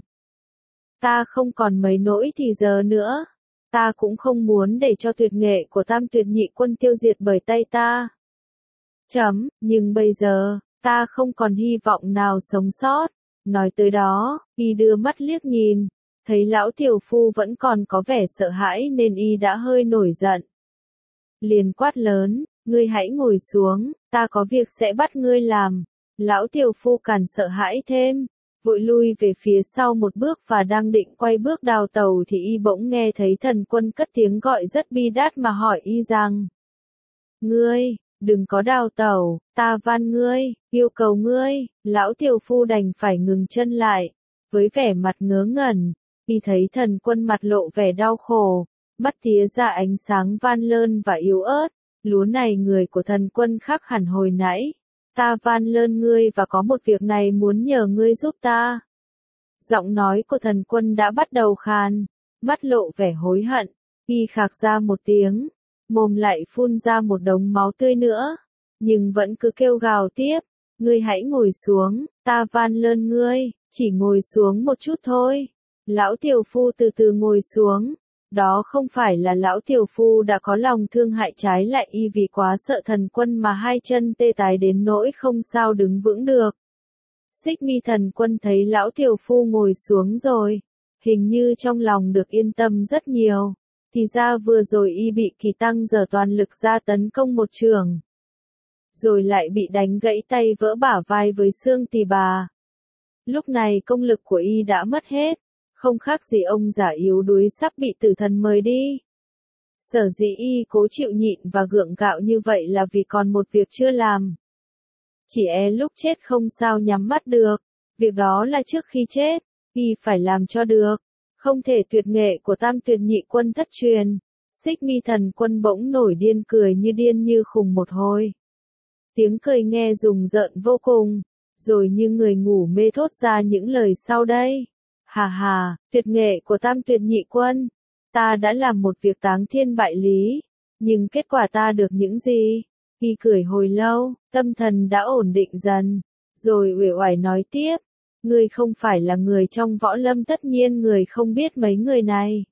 Ta không còn mấy nỗi thì giờ nữa. Ta cũng không muốn để cho tuyệt nghệ của Tam Tuyệt Nhị Quân tiêu diệt bởi tay ta. Chấm, nhưng bây giờ, ta không còn hy vọng nào sống sót. Nói tới đó, y đưa mắt liếc nhìn, thấy lão tiểu phu vẫn còn có vẻ sợ hãi nên y đã hơi nổi giận. Liền quát lớn, ngươi hãy ngồi xuống, ta có việc sẽ bắt ngươi làm. Lão tiểu phu càng sợ hãi thêm, vội lui về phía sau một bước và đang định quay bước đào tàu thì y bỗng nghe thấy thần quân cất tiếng gọi rất bi đát mà hỏi y rằng: Ngươi, đừng có đào tẩu, ta van ngươi, yêu cầu ngươi. Lão tiểu phu đành phải ngừng chân lại, với vẻ mặt ngớ ngẩn, y thấy thần quân mặt lộ vẻ đau khổ, mắt tía ra ánh sáng van lơn và yếu ớt. Lúa này người của thần quân khác hẳn hồi nãy. Ta van lơn ngươi và có một việc này muốn nhờ ngươi giúp ta. Giọng nói của thần quân đã bắt đầu khàn, mắt lộ vẻ hối hận, y khạc ra một tiếng, mồm lại phun ra một đống máu tươi nữa, nhưng vẫn cứ kêu gào tiếp, ngươi hãy ngồi xuống, ta van lơn ngươi, chỉ ngồi xuống một chút thôi. Lão tiểu phu từ từ ngồi xuống. Đó không phải là lão tiểu phu đã có lòng thương hại, trái lại y vì quá sợ thần quân mà hai chân tê tái đến nỗi không sao đứng vững được. Xích Mi Thần Quân thấy lão tiểu phu ngồi xuống rồi, hình như trong lòng được yên tâm rất nhiều. Thì ra vừa rồi y bị Kỳ Tăng giở toàn lực ra tấn công một trường. Rồi lại bị đánh gãy tay vỡ bả vai với xương tỳ bà. Lúc này công lực của y đã mất hết, không khác gì ông già yếu đuối sắp bị tử thần mời đi. Sở dĩ y cố chịu nhịn và gượng gạo như vậy là vì còn một việc chưa làm. Chỉ e lúc chết không sao nhắm mắt được, việc đó là trước khi chết, y phải làm cho được. Không thể tuyệt nghệ của Tam Tuyệt Nhị Quân thất truyền. Xích Mi Thần Quân bỗng nổi điên cười như điên như khùng một hồi. Tiếng cười nghe rùng rợn vô cùng, rồi như người ngủ mê thốt ra những lời sau đây. Hà hà, tuyệt nghệ của Tam Tuyệt Nhị Quân. Ta đã làm một việc táng thiên bại lý, nhưng kết quả ta được những gì? Y cười hồi lâu, tâm thần đã ổn định dần, rồi uể oải nói tiếp. Ngươi không phải là người trong võ lâm, tất nhiên người không biết mấy người này.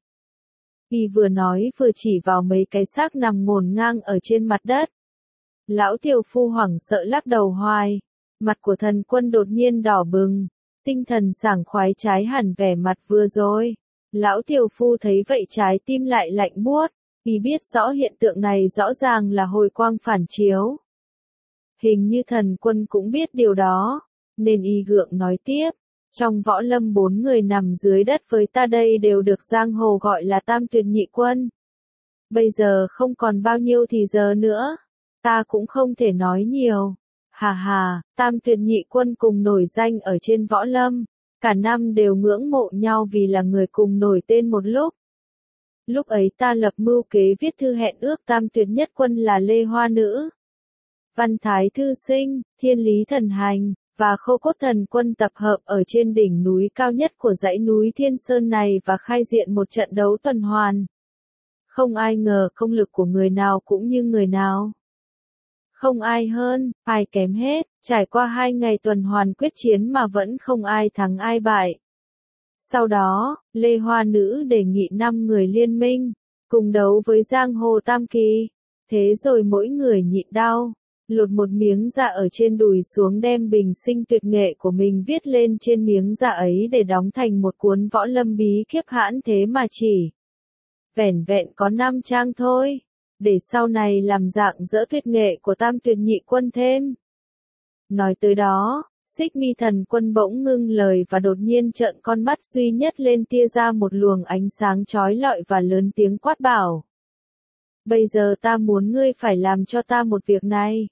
Y vừa nói vừa chỉ vào mấy cái xác nằm ngổn ngang ở trên mặt đất. Lão Tiều Phu hoảng sợ lắc đầu hoài, mặt của Thần Quân đột nhiên đỏ bừng, tinh thần sảng khoái trái hẳn vẻ mặt vừa rồi. Lão Tiều Phu thấy vậy trái tim lại lạnh buốt, y biết rõ hiện tượng này rõ ràng là hồi quang phản chiếu. Hình như Thần Quân cũng biết điều đó, nên y gượng nói tiếp, trong võ lâm bốn người nằm dưới đất với ta đây đều được giang hồ gọi là Tam Tuyệt Nhị Quân. Bây giờ không còn bao nhiêu thì giờ nữa, ta cũng không thể nói nhiều. Hà hà, Tam Tuyệt Nhị Quân cùng nổi danh ở trên võ lâm, cả năm đều ngưỡng mộ nhau vì là người cùng nổi tên một lúc. Lúc ấy ta lập mưu kế viết thư hẹn ước Tam Tuyệt Nhất Quân là Lê Hoa Nữ, Văn Thái Thư Sinh, Thiên Lý Thần Hành và Khâu Cốt Thần Quân tập hợp ở trên đỉnh núi cao nhất của dãy núi Thiên Sơn này và khai diện một trận đấu tuần hoàn. Không ai ngờ công lực của người nào cũng như người nào. Không ai hơn, ai kém hết, trải qua hai ngày tuần hoàn quyết chiến mà vẫn không ai thắng ai bại. Sau đó, Lê Hoa Nữ đề nghị năm người liên minh, cùng đấu với giang hồ tam kỳ. Thế rồi mỗi người nhịn đau, lột một miếng da ở trên đùi xuống đem bình sinh tuyệt nghệ của mình viết lên trên miếng da ấy để đóng thành một cuốn võ lâm bí kíp hãn thế mà chỉ. Vẻn vẹn có năm trang thôi, để sau này làm dạng dỡ tuyệt nghệ của Tam Tuyệt Nhị Quân thêm. Nói tới đó, Xích Mi Thần Quân bỗng ngưng lời và đột nhiên trợn con mắt duy nhất lên tia ra một luồng ánh sáng chói lọi và lớn tiếng quát bảo. Bây giờ ta muốn ngươi phải làm cho ta một việc này.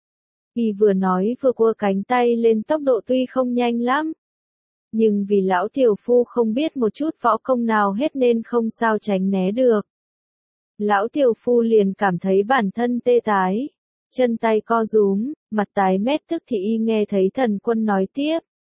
Y vừa nói vừa cua cánh tay lên, tốc độ tuy không nhanh lắm, nhưng vì lão Tiều Phu không biết một chút võ công nào hết nên không sao tránh né được. Lão Tiều Phu liền cảm thấy bản thân tê tái, chân tay co rúm, mặt tái mét. Tức thì y nghe thấy Thần Quân nói tiếp.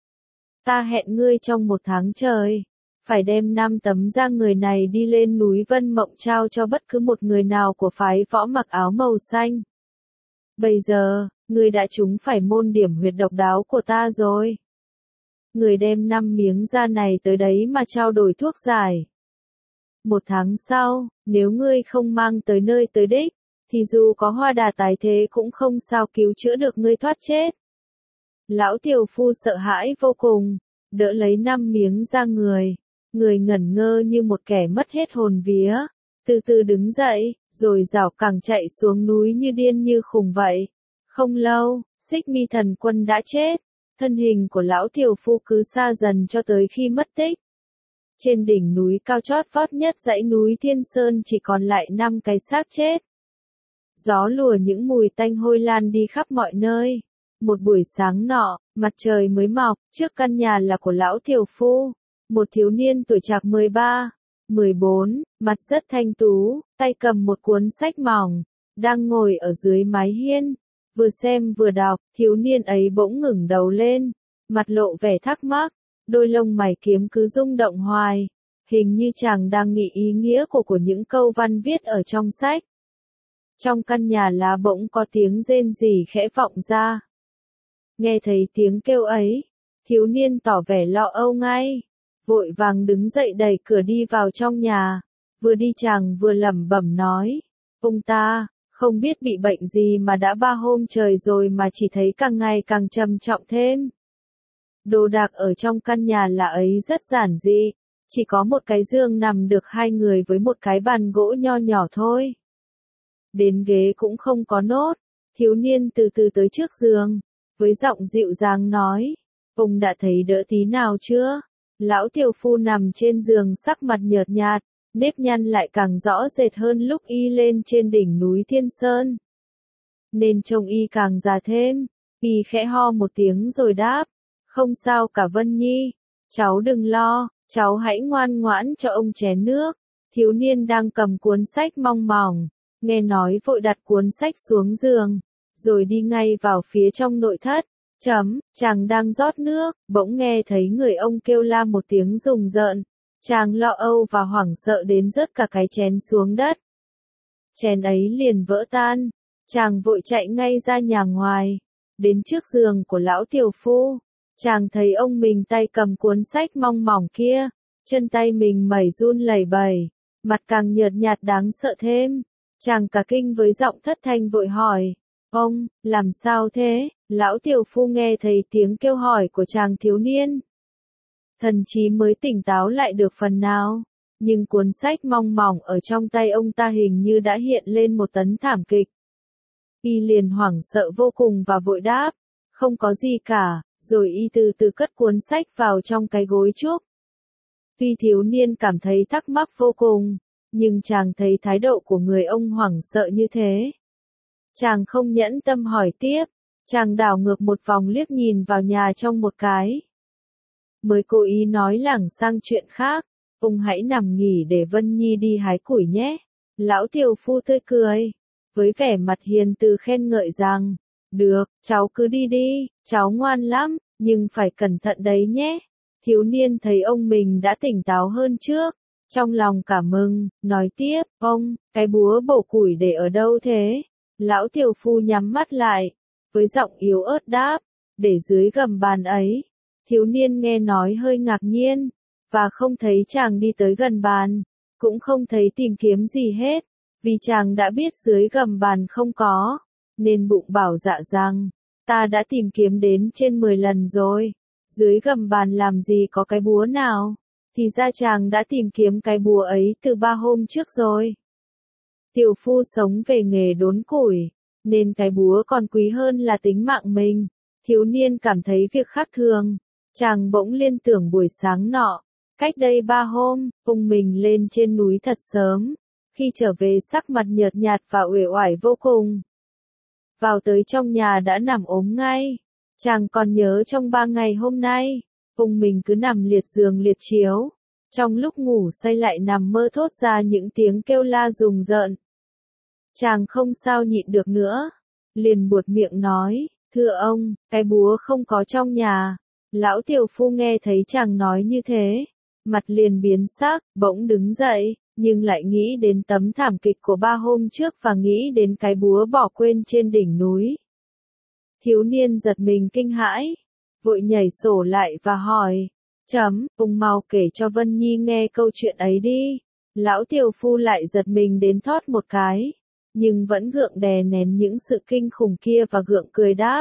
Ta hẹn ngươi trong một tháng trời, phải đem năm tấm da người này đi lên núi Vân Mộng trao cho bất cứ một người nào của phái võ mặc áo màu xanh. Bây giờ, ngươi đã trúng phải môn điểm huyệt độc đáo của ta rồi. Người đem năm miếng da này tới đấy mà trao đổi thuốc giải. Một tháng sau, nếu ngươi không mang tới nơi tới đích, thì dù có hoa đà tái thế cũng không sao cứu chữa được ngươi thoát chết. Lão Tiều Phu sợ hãi vô cùng, đỡ lấy năm miếng da người, người ngẩn ngơ như một kẻ mất hết hồn vía, từ từ đứng dậy, rồi rảo cẳng chạy xuống núi như điên như khùng vậy. Không lâu, Xích Mi Thần Quân đã chết, thân hình của lão Tiều Phu cứ xa dần cho tới khi mất tích. Trên đỉnh núi cao chót vót nhất dãy núi Thiên Sơn chỉ còn lại năm cái xác chết. Gió lùa những mùi tanh hôi lan đi khắp mọi nơi. Một buổi sáng nọ, mặt trời mới mọc, trước căn nhà là của lão Tiều Phu, một thiếu niên tuổi trạc mười ba, mười bốn, mặt rất thanh tú, tay cầm một cuốn sách mỏng, đang ngồi ở dưới mái hiên, vừa xem vừa đọc. Thiếu niên ấy bỗng ngẩng đầu lên, mặt lộ vẻ thắc mắc, đôi lông mày kiếm cứ rung động hoài, hình như chàng đang nghĩ ý nghĩa của của những câu văn viết ở trong sách. Trong căn nhà lá bỗng có tiếng rên rỉ khẽ vọng ra. Nghe thấy tiếng kêu ấy, thiếu niên tỏ vẻ lo âu ngay, vội vàng đứng dậy đẩy cửa đi vào trong nhà, vừa đi chàng vừa lẩm bẩm nói, ông ta, không biết bị bệnh gì mà đã ba hôm trời rồi mà chỉ thấy càng ngày càng trầm trọng thêm. Đồ đạc ở trong căn nhà là ấy rất giản dị, chỉ có một cái giường nằm được hai người với một cái bàn gỗ nho nhỏ thôi. Đến ghế cũng không có nốt, thiếu niên từ từ tới trước giường, với giọng dịu dàng nói, ông đã thấy đỡ tí nào chưa? Lão tiểu phu nằm trên giường sắc mặt nhợt nhạt, nếp nhăn lại càng rõ rệt hơn lúc y lên trên đỉnh núi Thiên Sơn. Nên trông y càng già thêm, y khẽ ho một tiếng rồi đáp, không sao cả Vân Nhi, cháu đừng lo, cháu hãy ngoan ngoãn cho ông chén nước. Thiếu niên đang cầm cuốn sách mong mỏng, nghe nói vội đặt cuốn sách xuống giường, rồi đi ngay vào phía trong nội thất. Chấm, chàng đang rót nước, bỗng nghe thấy người ông kêu la một tiếng rùng rợn. Chàng lo âu và hoảng sợ đến rớt cả cái chén xuống đất. Chén ấy liền vỡ tan, chàng vội chạy ngay ra nhà ngoài, đến trước giường của lão tiểu phu. Chàng thấy ông mình tay cầm cuốn sách mong mỏng kia, chân tay mình mẩy run lẩy bẩy, mặt càng nhợt nhạt đáng sợ thêm. Chàng cả kinh với giọng thất thanh vội hỏi, ông, làm sao thế? Lão tiểu phu nghe thấy tiếng kêu hỏi của chàng thiếu niên. Thần trí mới tỉnh táo lại được phần nào, nhưng cuốn sách mong mỏng ở trong tay ông ta hình như đã hiện lên một tấn thảm kịch. Y liền hoảng sợ vô cùng và vội đáp, không có gì cả, rồi y từ từ cất cuốn sách vào trong cái gối trúc. Tuy thiếu niên cảm thấy thắc mắc vô cùng, nhưng chàng thấy thái độ của người ông hoảng sợ như thế. Chàng không nhẫn tâm hỏi tiếp, chàng đảo ngược một vòng liếc nhìn vào nhà trong một cái. Mới cố ý nói lảng sang chuyện khác, ông hãy nằm nghỉ để Vân Nhi đi hái củi nhé. Lão tiểu phu tươi cười, với vẻ mặt hiền từ khen ngợi rằng, được, cháu cứ đi đi, cháu ngoan lắm, nhưng phải cẩn thận đấy nhé. Thiếu niên thấy ông mình đã tỉnh táo hơn trước, trong lòng cảm mừng, nói tiếp, ông, cái búa bổ củi để ở đâu thế? Lão tiểu phu nhắm mắt lại, với giọng yếu ớt đáp, để dưới gầm bàn ấy. Thiếu niên nghe nói hơi ngạc nhiên, và không thấy chàng đi tới gần bàn, cũng không thấy tìm kiếm gì hết, vì chàng đã biết dưới gầm bàn không có, nên bụng bảo dạ rằng, ta đã tìm kiếm đến trên mười lần rồi, dưới gầm bàn làm gì có cái búa nào, thì ra chàng đã tìm kiếm cái búa ấy từ ba hôm trước rồi. Tiểu phu sống về nghề đốn củi, nên cái búa còn quý hơn là tính mạng mình. Thiếu niên cảm thấy việc khác thường. Chàng bỗng liên tưởng buổi sáng nọ, cách đây ba hôm, ông mình lên trên núi thật sớm, khi trở về sắc mặt nhợt nhạt và uể oải vô cùng. Vào tới trong nhà đã nằm ốm ngay. Chàng còn nhớ trong ba ngày hôm nay, ông mình cứ nằm liệt giường liệt chiếu, trong lúc ngủ say lại nằm mơ thốt ra những tiếng kêu la rùng rợn. Chàng không sao nhịn được nữa, liền buột miệng nói, thưa ông, cái búa không có trong nhà. Lão tiểu phu nghe thấy chàng nói như thế, mặt liền biến sắc, bỗng đứng dậy, nhưng lại nghĩ đến tấm thảm kịch của ba hôm trước và nghĩ đến cái búa bỏ quên trên đỉnh núi. Thiếu niên giật mình kinh hãi, vội nhảy sổ lại và hỏi, chấm, ông mau kể cho Vân Nhi nghe câu chuyện ấy đi. Lão tiểu phu lại giật mình đến thót một cái, nhưng vẫn gượng đè nén những sự kinh khủng kia và gượng cười đáp.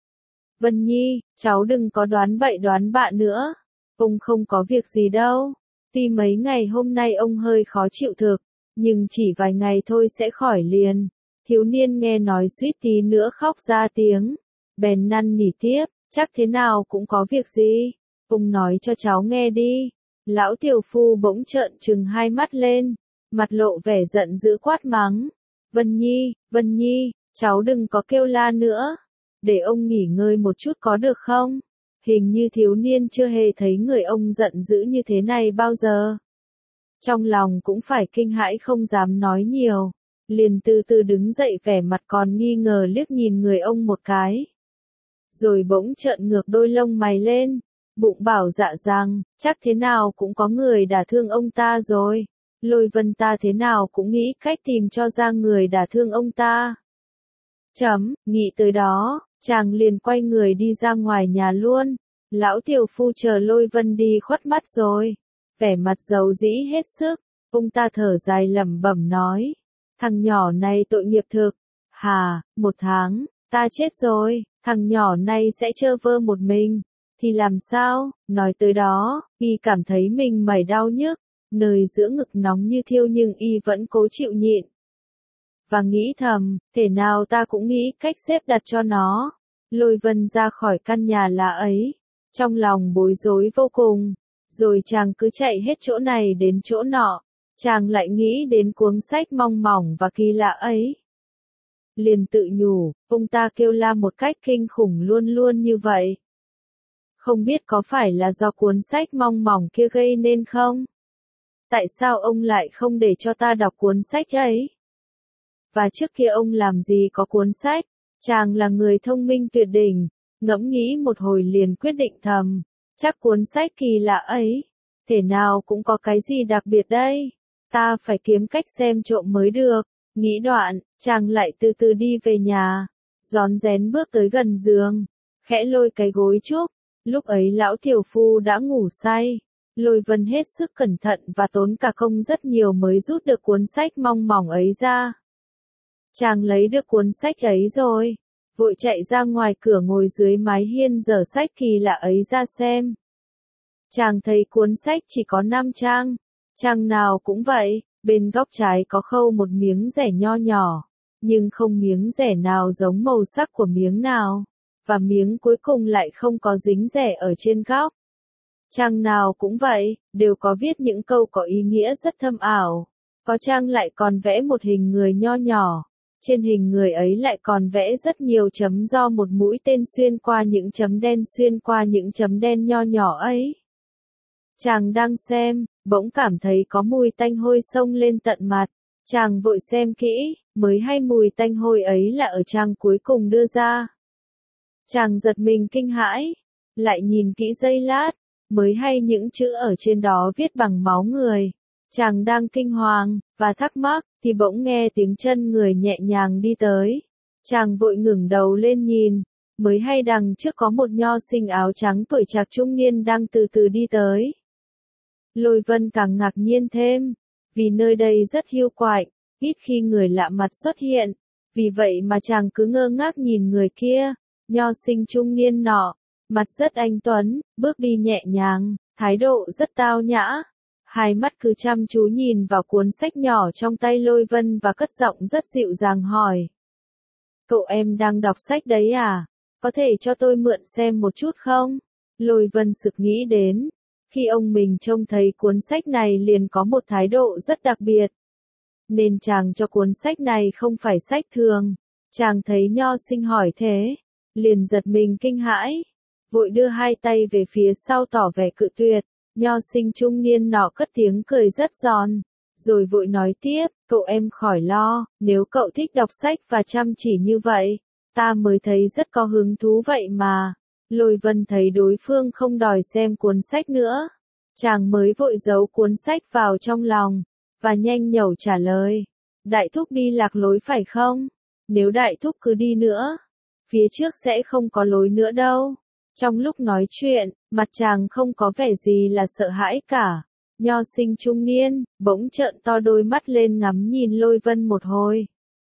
Vân Nhi, cháu đừng có đoán bậy đoán bạ nữa. Ông không có việc gì đâu. Tuy mấy ngày hôm nay ông hơi khó chịu thực, nhưng chỉ vài ngày thôi sẽ khỏi liền. Thiếu niên nghe nói suýt tí nữa khóc ra tiếng. Bèn năn nỉ tiếp, chắc thế nào cũng có việc gì. Ông nói cho cháu nghe đi. Lão tiểu phu bỗng trợn trừng hai mắt lên, mặt lộ vẻ giận dữ quát mắng. Vân Nhi, Vân Nhi, cháu đừng có kêu la nữa. Để ông nghỉ ngơi một chút có được không? Hình như thiếu niên chưa hề thấy người ông giận dữ như thế này bao giờ. Trong lòng cũng phải kinh hãi không dám nói nhiều, liền từ từ đứng dậy vẻ mặt còn nghi ngờ liếc nhìn người ông một cái. Rồi bỗng trợn ngược đôi lông mày lên, bụng bảo dạ rằng, chắc thế nào cũng có người đả thương ông ta rồi. Lôi Vân ta thế nào cũng nghĩ cách tìm cho ra người đả thương ông ta. Chấm, nghĩ tới đó, chàng liền quay người đi ra ngoài nhà luôn. Lão tiểu phu chờ Lôi Vân đi khuất mắt rồi, vẻ mặt dầu dĩ hết sức, ông ta thở dài lẩm bẩm nói, thằng nhỏ này tội nghiệp thực. Hà, một tháng, ta chết rồi, thằng nhỏ này sẽ trơ vơ một mình. Thì làm sao, nói tới đó, y cảm thấy mình mẩy đau nhức, nơi giữa ngực nóng như thiêu nhưng y vẫn cố chịu nhịn. Và nghĩ thầm, thể nào ta cũng nghĩ cách xếp đặt cho nó. Lôi Vân ra khỏi căn nhà lá ấy, trong lòng bối rối vô cùng, rồi chàng cứ chạy hết chỗ này đến chỗ nọ, chàng lại nghĩ đến cuốn sách mong mỏng và kỳ lạ ấy. Liền tự nhủ, ông ta kêu la một cách kinh khủng luôn luôn như vậy. Không biết có phải là do cuốn sách mong mỏng kia gây nên không? Tại sao ông lại không để cho ta đọc cuốn sách ấy? Và trước kia ông làm gì có cuốn sách? Chàng là người thông minh tuyệt đỉnh, ngẫm nghĩ một hồi liền quyết định thầm, chắc cuốn sách kỳ lạ ấy, thể nào cũng có cái gì đặc biệt đây, ta phải kiếm cách xem trộm mới được. Nghĩ đoạn, chàng lại từ từ đi về nhà, rón rén bước tới gần giường, khẽ lôi cái gối trúc, lúc ấy lão tiểu phu đã ngủ say. Lôi Vân hết sức cẩn thận và tốn cả công rất nhiều mới rút được cuốn sách mong mỏng ấy ra. Chàng lấy được cuốn sách ấy rồi, vội chạy ra ngoài cửa ngồi dưới mái hiên dở sách kỳ lạ ấy ra xem. Chàng thấy cuốn sách chỉ có năm trang, trang nào cũng vậy, bên góc trái có khâu một miếng rẻ nho nhỏ, nhưng không miếng rẻ nào giống màu sắc của miếng nào, và miếng cuối cùng lại không có dính rẻ ở trên góc. Trang nào cũng vậy, đều có viết những câu có ý nghĩa rất thâm ảo, có trang lại còn vẽ một hình người nho nhỏ. Trên hình người ấy lại còn vẽ rất nhiều chấm do một mũi tên xuyên qua những chấm đen xuyên qua những chấm đen nho nhỏ ấy. Chàng đang xem, bỗng cảm thấy có mùi tanh hôi xông lên tận mặt. Chàng vội xem kỹ, mới hay mùi tanh hôi ấy là ở trang cuối cùng đưa ra. Chàng giật mình kinh hãi, lại nhìn kỹ giây lát, mới hay những chữ ở trên đó viết bằng máu người. Chàng đang kinh hoàng và thắc mắc, thì bỗng nghe tiếng chân người nhẹ nhàng đi tới. Chàng vội ngẩng đầu lên nhìn, mới hay đằng trước có một nho sinh áo trắng tuổi trạc trung niên đang từ từ đi tới. Lôi Vân càng ngạc nhiên thêm, vì nơi đây rất hiu quạnh, ít khi người lạ mặt xuất hiện, vì vậy mà chàng cứ ngơ ngác nhìn người kia, nho sinh trung niên nọ, mặt rất anh tuấn, bước đi nhẹ nhàng, thái độ rất tao nhã. Hai mắt cứ chăm chú nhìn vào cuốn sách nhỏ trong tay Lôi Vân và cất giọng rất dịu dàng hỏi. Cậu em đang đọc sách đấy à? Có thể cho tôi mượn xem một chút không? Lôi Vân sực nghĩ đến, khi ông mình trông thấy cuốn sách này liền có một thái độ rất đặc biệt. Nên chàng cho cuốn sách này không phải sách thường. Chàng thấy nho sinh hỏi thế, liền giật mình kinh hãi, vội đưa hai tay về phía sau tỏ vẻ cự tuyệt. Nho sinh trung niên nọ cất tiếng cười rất giòn, rồi vội nói tiếp, cậu em khỏi lo, nếu cậu thích đọc sách và chăm chỉ như vậy, ta mới thấy rất có hứng thú vậy mà. Lôi Vân thấy đối phương không đòi xem cuốn sách nữa, chàng mới vội giấu cuốn sách vào trong lòng, và nhanh nhẩu trả lời, đại thúc đi lạc lối phải không? Nếu đại thúc cứ đi nữa, phía trước sẽ không có lối nữa đâu. Trong lúc nói chuyện, mặt chàng không có vẻ gì là sợ hãi cả. Nho sinh trung niên, bỗng trợn to đôi mắt lên ngắm nhìn Lôi Vân một hồi.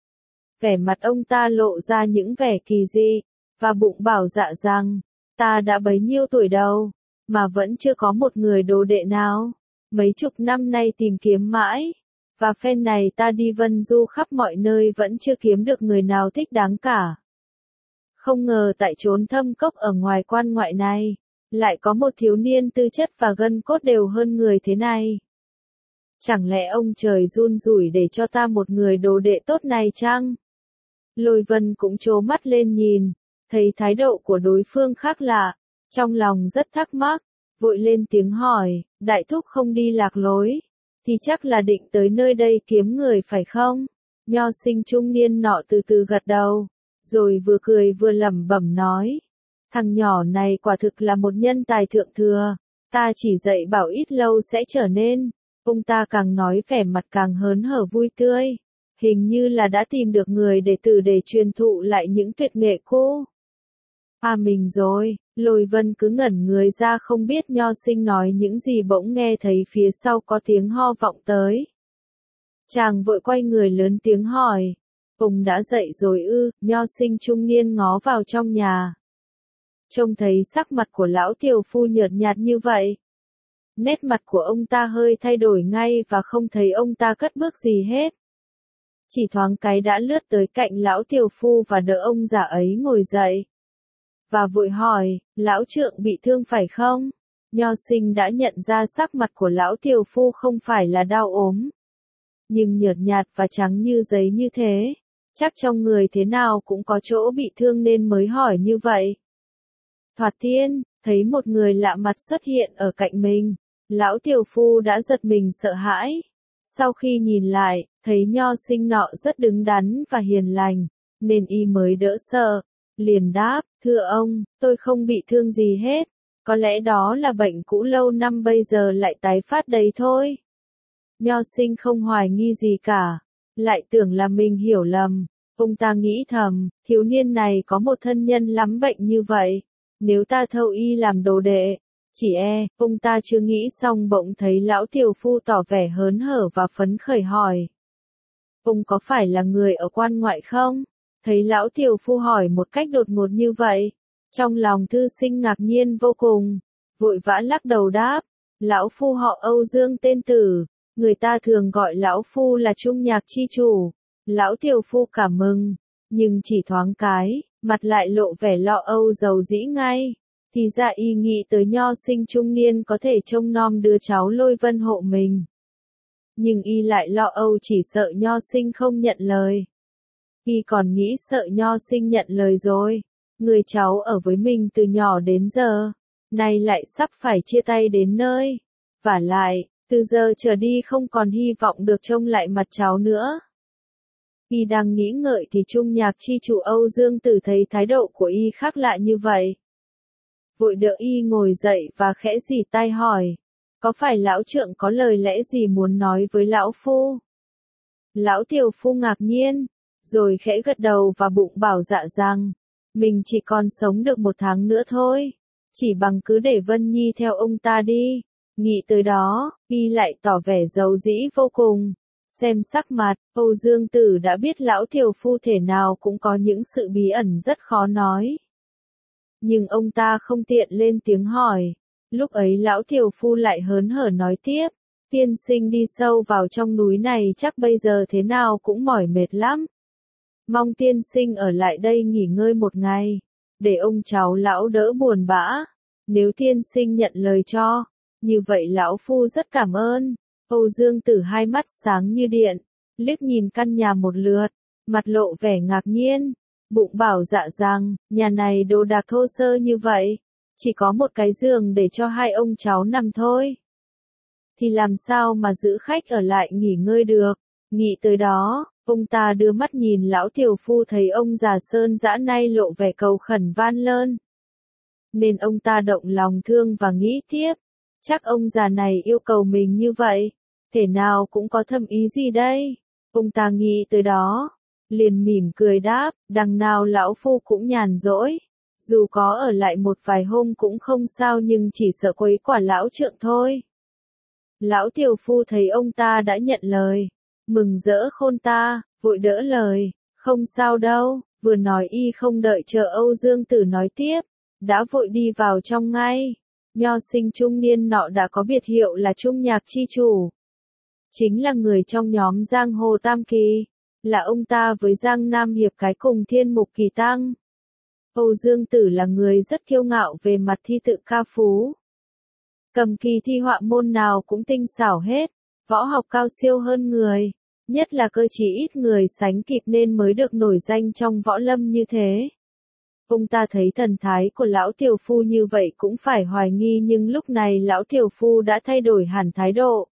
Vẻ mặt ông ta lộ ra những vẻ kỳ dị, và bụng bảo dạ rằng, ta đã bấy nhiêu tuổi đâu, mà vẫn chưa có một người đồ đệ nào. Mấy chục năm nay tìm kiếm mãi, và phen này ta đi vân du khắp mọi nơi vẫn chưa kiếm được người nào thích đáng cả. Không ngờ tại chốn thâm cốc ở ngoài quan ngoại này, lại có một thiếu niên tư chất và gân cốt đều hơn người thế này. Chẳng lẽ ông trời run rủi để cho ta một người đồ đệ tốt này chăng? Lôi Vân cũng trố mắt lên nhìn, thấy thái độ của đối phương khác lạ, trong lòng rất thắc mắc, vội lên tiếng hỏi, đại thúc không đi lạc lối, thì chắc là định tới nơi đây kiếm người phải không? Nho sinh trung niên nọ từ từ gật đầu, rồi vừa cười vừa lẩm bẩm nói, thằng nhỏ này quả thực là một nhân tài thượng thừa, ta chỉ dạy bảo ít lâu sẽ trở nên. Ông ta càng nói vẻ mặt càng hớn hở vui tươi, hình như là đã tìm được người đệ tử để truyền thụ lại những tuyệt nghệ cũ. À mình rồi, Lôi Vân cứ ngẩn người ra không biết nho sinh nói những gì, bỗng nghe thấy phía sau có tiếng ho vọng tới. Chàng vội quay người lớn tiếng hỏi, ông đã dậy rồi ư? Nho sinh trung niên ngó vào trong nhà. trông thấy sắc mặt của lão tiểu phu nhợt nhạt như vậy. Nét mặt của ông ta hơi thay đổi ngay và không thấy ông ta cất bước gì hết. Chỉ thoáng cái đã lướt tới cạnh lão tiểu phu và đỡ ông già ấy ngồi dậy. Và vội hỏi, lão trượng bị thương phải không? Nho Sinh đã nhận ra sắc mặt của lão tiểu phu không phải là đau ốm, nhưng nhợt nhạt và trắng như giấy như thế. Chắc trong người thế nào cũng có chỗ bị thương nên mới hỏi như vậy. Thoạt tiên, thấy một người lạ mặt xuất hiện ở cạnh mình, lão tiểu phu đã giật mình sợ hãi. Sau khi nhìn lại, thấy Nho Sinh nọ rất đứng đắn và hiền lành, nên y mới đỡ sợ, liền đáp, thưa ông, tôi không bị thương gì hết, có lẽ đó là bệnh cũ lâu năm bây giờ lại tái phát đấy thôi. Nho Sinh không hoài nghi gì cả, lại tưởng là mình hiểu lầm. Ông ta nghĩ thầm, thiếu niên này có một thân nhân lắm bệnh như vậy, nếu ta thâu y làm đồ đệ, chỉ e, ông ta chưa nghĩ xong bỗng thấy lão tiểu phu tỏ vẻ hớn hở và phấn khởi hỏi. Ông có phải là người ở quan ngoại không? Thấy lão tiểu phu hỏi một cách đột ngột như vậy, trong lòng thư sinh ngạc nhiên vô cùng, vội vã lắc đầu đáp, lão phu họ Âu Dương tên Tử, người ta thường gọi lão phu là Trung Nhạc chi chủ. Lão tiểu phu cảm mừng, nhưng chỉ thoáng cái, mặt lại lộ vẻ lo âu dầu dĩ ngay. Thì ra y nghĩ tới Nho Sinh trung niên có thể trông nom đứa cháu Lôi Vân hộ mình. Nhưng y lại lo âu chỉ sợ Nho Sinh không nhận lời. Y còn nghĩ sợ Nho Sinh nhận lời rồi, người cháu ở với mình từ nhỏ đến giờ, nay lại sắp phải chia tay đến nơi. Vả lại, từ giờ trở đi không còn hy vọng được trông lại mặt cháu nữa. Y đang nghĩ ngợi thì Trung Nhạc chi chủ Âu Dương Tử thấy thái độ của y khác lạ như vậy. Vội đỡ y ngồi dậy và khẽ rỉ tai hỏi, có phải lão trượng có lời lẽ gì muốn nói với lão phu? Lão tiểu phu ngạc nhiên, rồi khẽ gật đầu và bụng bảo dạ rằng, mình chỉ còn sống được một tháng nữa thôi, chỉ bằng cứ để Vân Nhi theo ông ta đi. Nghĩ tới đó, y lại tỏ vẻ dầu dĩ vô cùng. Xem sắc mặt, Âu Dương Tử đã biết lão tiểu phu thể nào cũng có những sự bí ẩn rất khó nói. Nhưng ông ta không tiện lên tiếng hỏi. Lúc ấy lão tiểu phu lại hớn hở nói tiếp, tiên sinh đi sâu vào trong núi này chắc bây giờ thế nào cũng mỏi mệt lắm. Mong tiên sinh ở lại đây nghỉ ngơi một ngày, để ông cháu lão đỡ buồn bã. Nếu tiên sinh nhận lời cho, như vậy lão phu rất cảm ơn. Âu Dương Tử hai mắt sáng như điện, liếc nhìn căn nhà một lượt, mặt lộ vẻ ngạc nhiên, bụng bảo dạ rằng, nhà này đồ đạc thô sơ như vậy, chỉ có một cái giường để cho hai ông cháu nằm thôi. Thì làm sao mà giữ khách ở lại nghỉ ngơi được? Nghĩ tới đó, ông ta đưa mắt nhìn lão tiểu phu thấy ông già sơn dã nay lộ vẻ cầu khẩn van lơn. Nên ông ta động lòng thương và nghĩ tiếp, chắc ông già này yêu cầu mình như vậy, thể nào cũng có thâm ý gì đây? Ông ta nghĩ tới đó, liền mỉm cười đáp, đằng nào lão phu cũng nhàn rỗi, dù có ở lại một vài hôm cũng không sao nhưng chỉ sợ quấy quả lão trượng thôi. Lão tiểu phu thấy ông ta đã nhận lời, mừng rỡ khôn ta, vội đỡ lời, không sao đâu, vừa nói y không đợi chờ Âu Dương Tử nói tiếp, đã vội đi vào trong ngay. Nho sinh trung niên nọ đã có biệt hiệu là Trung Nhạc chi chủ. Chính là người trong nhóm giang hồ tam kỳ, là ông ta với Giang Nam Hiệp cái cùng Thiên Mục Kỳ Tăng. Âu Dương Tử là người rất kiêu ngạo về mặt thi tự ca phú. Cầm kỳ thi họa môn nào cũng tinh xảo hết, võ học cao siêu hơn người, nhất là cơ trí ít người sánh kịp nên mới được nổi danh trong võ lâm như thế. Ông ta thấy thần thái của lão tiểu phu như vậy cũng phải hoài nghi nhưng lúc này lão tiểu phu đã thay đổi hẳn thái độ.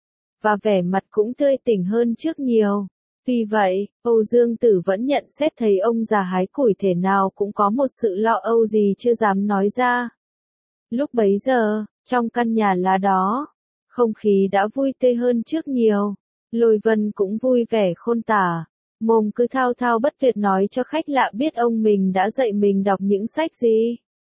Và vẻ mặt cũng tươi tỉnh hơn trước nhiều. Tuy vậy, Âu Dương Tử vẫn nhận xét thấy ông già hái củi thể nào cũng có một sự lo âu gì chưa dám nói ra. Lúc bấy giờ, trong căn nhà lá đó, không khí đã vui tươi hơn trước nhiều. Lôi Vân cũng vui vẻ khôn tả, mồm cứ thao thao bất tuyệt nói cho khách lạ biết ông mình đã dạy mình đọc những sách gì,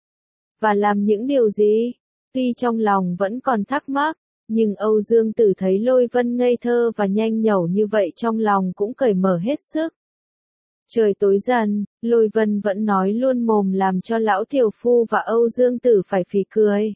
và làm những điều gì. Tuy trong lòng vẫn còn thắc mắc, nhưng Âu Dương Tử thấy Lôi Vân ngây thơ và nhanh nhẩu như vậy trong lòng cũng cởi mở hết sức. Trời tối dần, Lôi Vân vẫn nói luôn mồm làm cho lão tiểu phu và Âu Dương Tử phải phì cười.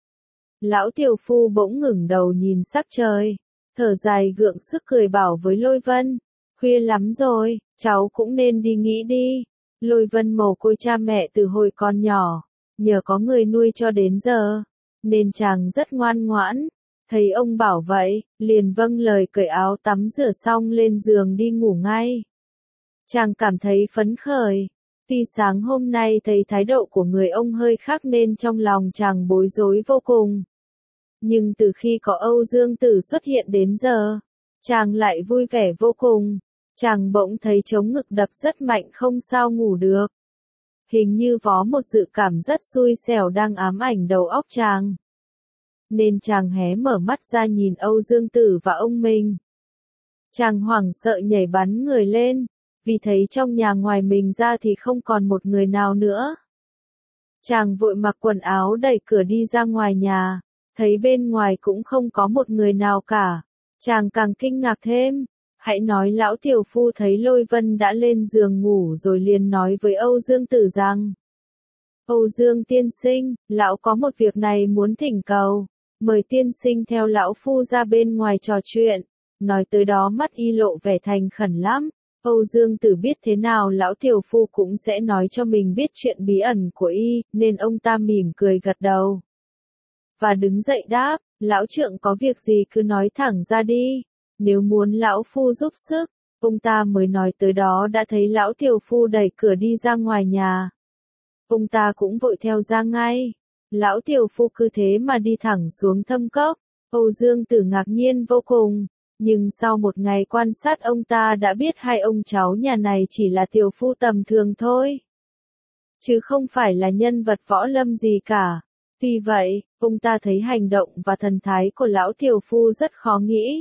Lão tiểu phu bỗng ngẩng đầu nhìn sắc trời, thở dài gượng sức cười bảo với Lôi Vân, khuya lắm rồi, cháu cũng nên đi nghỉ đi. Lôi Vân mồ côi cha mẹ từ hồi còn nhỏ, nhờ có người nuôi cho đến giờ, nên chàng rất ngoan ngoãn. Thấy ông bảo vậy, liền vâng lời cởi áo tắm rửa xong lên giường đi ngủ ngay. Chàng cảm thấy phấn khởi. Tuy sáng hôm nay thấy thái độ của người ông hơi khác nên trong lòng chàng bối rối vô cùng. Nhưng từ khi có Âu Dương Tử xuất hiện đến giờ, chàng lại vui vẻ vô cùng. Chàng bỗng thấy trống ngực đập rất mạnh không sao ngủ được. Hình như có một dự cảm rất xui xẻo đang ám ảnh đầu óc chàng. Nên chàng hé mở mắt ra nhìn Âu Dương Tử và ông mình. Chàng hoảng sợ nhảy bắn người lên, vì thấy trong nhà ngoài mình ra thì không còn một người nào nữa. Chàng vội mặc quần áo đẩy cửa đi ra ngoài nhà, thấy bên ngoài cũng không có một người nào cả. Chàng càng kinh ngạc thêm. Hãy nói lão tiểu phu thấy Lôi Vân đã lên giường ngủ rồi liền nói với Âu Dương Tử rằng: Âu Dương tiên sinh, lão có một việc này muốn thỉnh cầu, mời tiên sinh theo lão phu ra bên ngoài trò chuyện. Nói tới đó mắt y lộ vẻ thành khẩn lắm. Âu Dương Tử biết thế nào lão tiểu phu cũng sẽ nói cho mình biết chuyện bí ẩn của y, nên ông ta mỉm cười gật đầu. Và đứng dậy đáp, lão trượng có việc gì cứ nói thẳng ra đi. Nếu muốn lão phu giúp sức, ông ta mới nói tới đó đã thấy lão tiểu phu đẩy cửa đi ra ngoài nhà. Ông ta cũng vội theo ra ngay. Lão tiểu phu cứ thế mà đi thẳng xuống thâm cốc. Âu Dương Tử ngạc nhiên vô cùng. Nhưng sau một ngày quan sát ông ta đã biết hai ông cháu nhà này chỉ là tiểu phu tầm thường thôi. Chứ không phải là nhân vật võ lâm gì cả. Tuy vậy, ông ta thấy hành động và thần thái của lão tiểu phu rất khó nghĩ.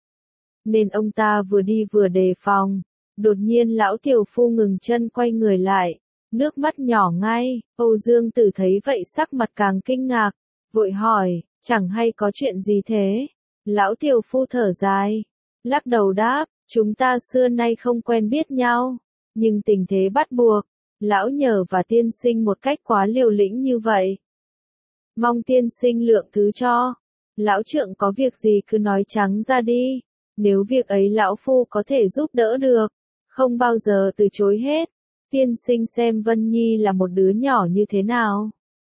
Nên ông ta vừa đi vừa đề phòng. Đột nhiên lão tiểu phu ngừng chân quay người lại. Nước mắt nhỏ ngay. Âu Dương Tử thấy vậy sắc mặt càng kinh ngạc. Vội hỏi, chẳng hay có chuyện gì thế? Lão tiểu phu thở dài. Lắc đầu đáp, chúng ta xưa nay không quen biết nhau. Nhưng tình thế bắt buộc. Lão nhờ và tiên sinh một cách quá liều lĩnh như vậy. Mong tiên sinh lượng thứ cho. Lão trượng có việc gì cứ nói trắng ra đi. Nếu việc ấy lão phu có thể giúp đỡ được, không bao giờ từ chối hết. Tiên sinh xem Vân Nhi là một đứa nhỏ như thế nào.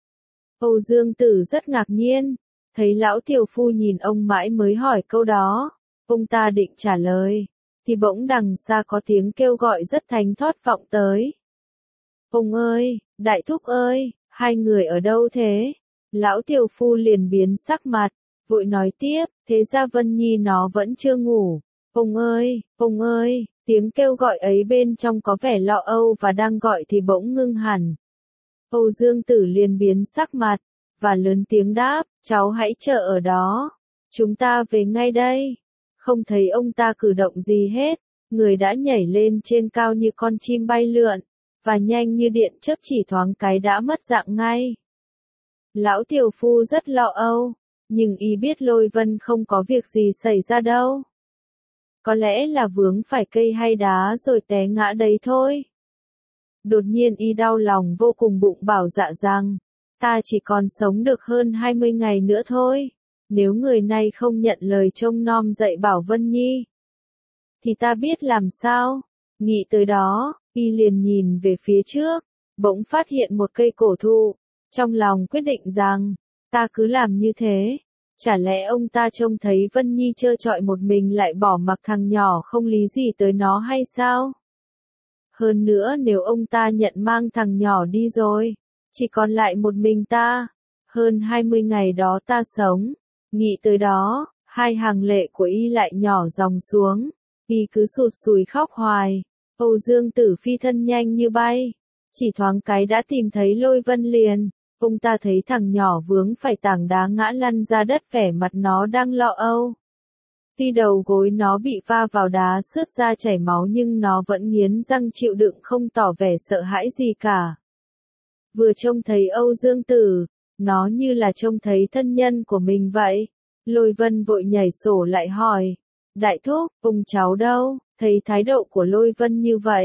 Âu Dương Tử rất ngạc nhiên, thấy lão tiểu phu nhìn ông mãi mới hỏi câu đó. Ông ta định trả lời, thì bỗng đằng xa có tiếng kêu gọi rất thánh thót vọng tới. Ông ơi, đại thúc ơi, hai người ở đâu thế? Lão tiểu phu liền biến sắc mặt, vội nói tiếp, thế ra Vân Nhi nó vẫn chưa ngủ. Ông ơi, ông ơi, tiếng kêu gọi ấy bên trong có vẻ lo âu và đang gọi thì bỗng ngưng hẳn. Âu Dương Tử liền biến sắc mặt, và lớn tiếng đáp, cháu hãy chờ ở đó. Chúng ta về ngay đây. Không thấy ông ta cử động gì hết, người đã nhảy lên trên cao như con chim bay lượn, và nhanh như điện chớp chỉ thoáng cái đã mất dạng ngay. Lão tiểu phu rất lo âu, nhưng y biết Lôi Vân không có việc gì xảy ra đâu. Có lẽ là vướng phải cây hay đá rồi té ngã đấy thôi. Đột nhiên y đau lòng vô cùng bụng bảo dạ rằng, ta chỉ còn sống được hơn hai mươi ngày nữa thôi. Nếu người này không nhận lời trông nom dạy bảo Vân Nhi, thì ta biết làm sao. Nghĩ tới đó, y liền nhìn về phía trước, bỗng phát hiện một cây cổ thụ. Trong lòng quyết định rằng, ta cứ làm như thế. Chả lẽ ông ta trông thấy Vân Nhi trơ trọi một mình lại bỏ mặc thằng nhỏ không lý gì tới nó hay sao? Hơn nữa nếu ông ta nhận mang thằng nhỏ đi rồi, chỉ còn lại một mình ta, hơn hai mươi ngày đó ta sống. Nghĩ tới đó, hai hàng lệ của y lại nhỏ dòng xuống, y cứ sụt sùi khóc hoài. Âu Dương Tử phi thân nhanh như bay, chỉ thoáng cái đã tìm thấy Lôi Vân liền. Ông ta thấy thằng nhỏ vướng phải tảng đá ngã lăn ra đất, vẻ mặt nó đang lo âu. Tuy đầu gối nó bị va vào đá xước ra chảy máu nhưng nó vẫn nghiến răng chịu đựng không tỏ vẻ sợ hãi gì cả. Vừa trông thấy Âu Dương Tử, nó như là trông thấy thân nhân của mình vậy. Lôi Vân vội nhảy sổ lại hỏi, đại thúc, ông cháu đâu? Thấy thái độ của Lôi Vân như vậy,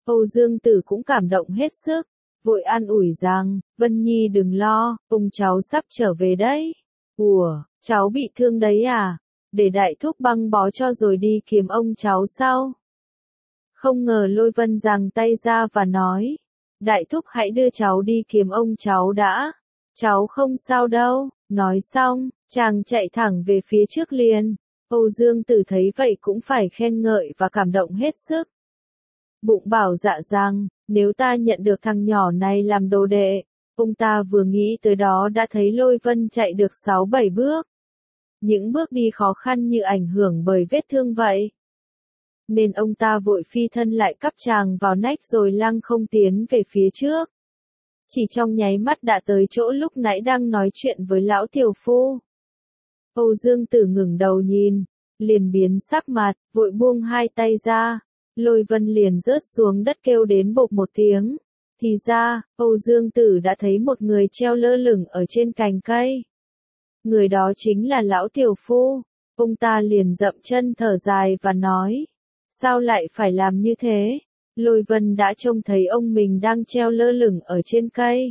Âu Dương Tử cũng cảm động hết sức, vội an ủi rằng, Vân Nhi đừng lo, ông cháu sắp trở về đấy. Ủa, cháu bị thương đấy à? Để đại thúc băng bó cho rồi đi kiếm ông cháu sau. Không ngờ Lôi Vân giằng tay ra và nói, đại thúc hãy đưa cháu đi kiếm ông cháu đã. Cháu không sao đâu. Nói xong, chàng chạy thẳng về phía trước liền. Âu Dương Tử thấy vậy cũng phải khen ngợi và cảm động hết sức. Bụng bảo dạ rằng, nếu ta nhận được thằng nhỏ này làm đồ đệ, ông ta vừa nghĩ tới đó đã thấy Lôi Vân chạy được sáu bảy bước. Những bước đi khó khăn như ảnh hưởng bởi vết thương vậy. Nên ông ta vội phi thân lại cắp chàng vào nách rồi lăng không tiến về phía trước. Chỉ trong nháy mắt đã tới chỗ lúc nãy đang nói chuyện với lão tiểu phu. Âu Dương Tử ngẩng đầu nhìn, liền biến sắc mặt, vội buông hai tay ra. Lôi Vân liền rớt xuống đất kêu đến bộp một tiếng. Thì ra, Âu Dương Tử đã thấy một người treo lơ lửng ở trên cành cây. Người đó chính là lão tiểu phu. Ông ta liền dậm chân thở dài và nói, sao lại phải làm như thế? Lôi Vân đã trông thấy ông mình đang treo lơ lửng ở trên cây.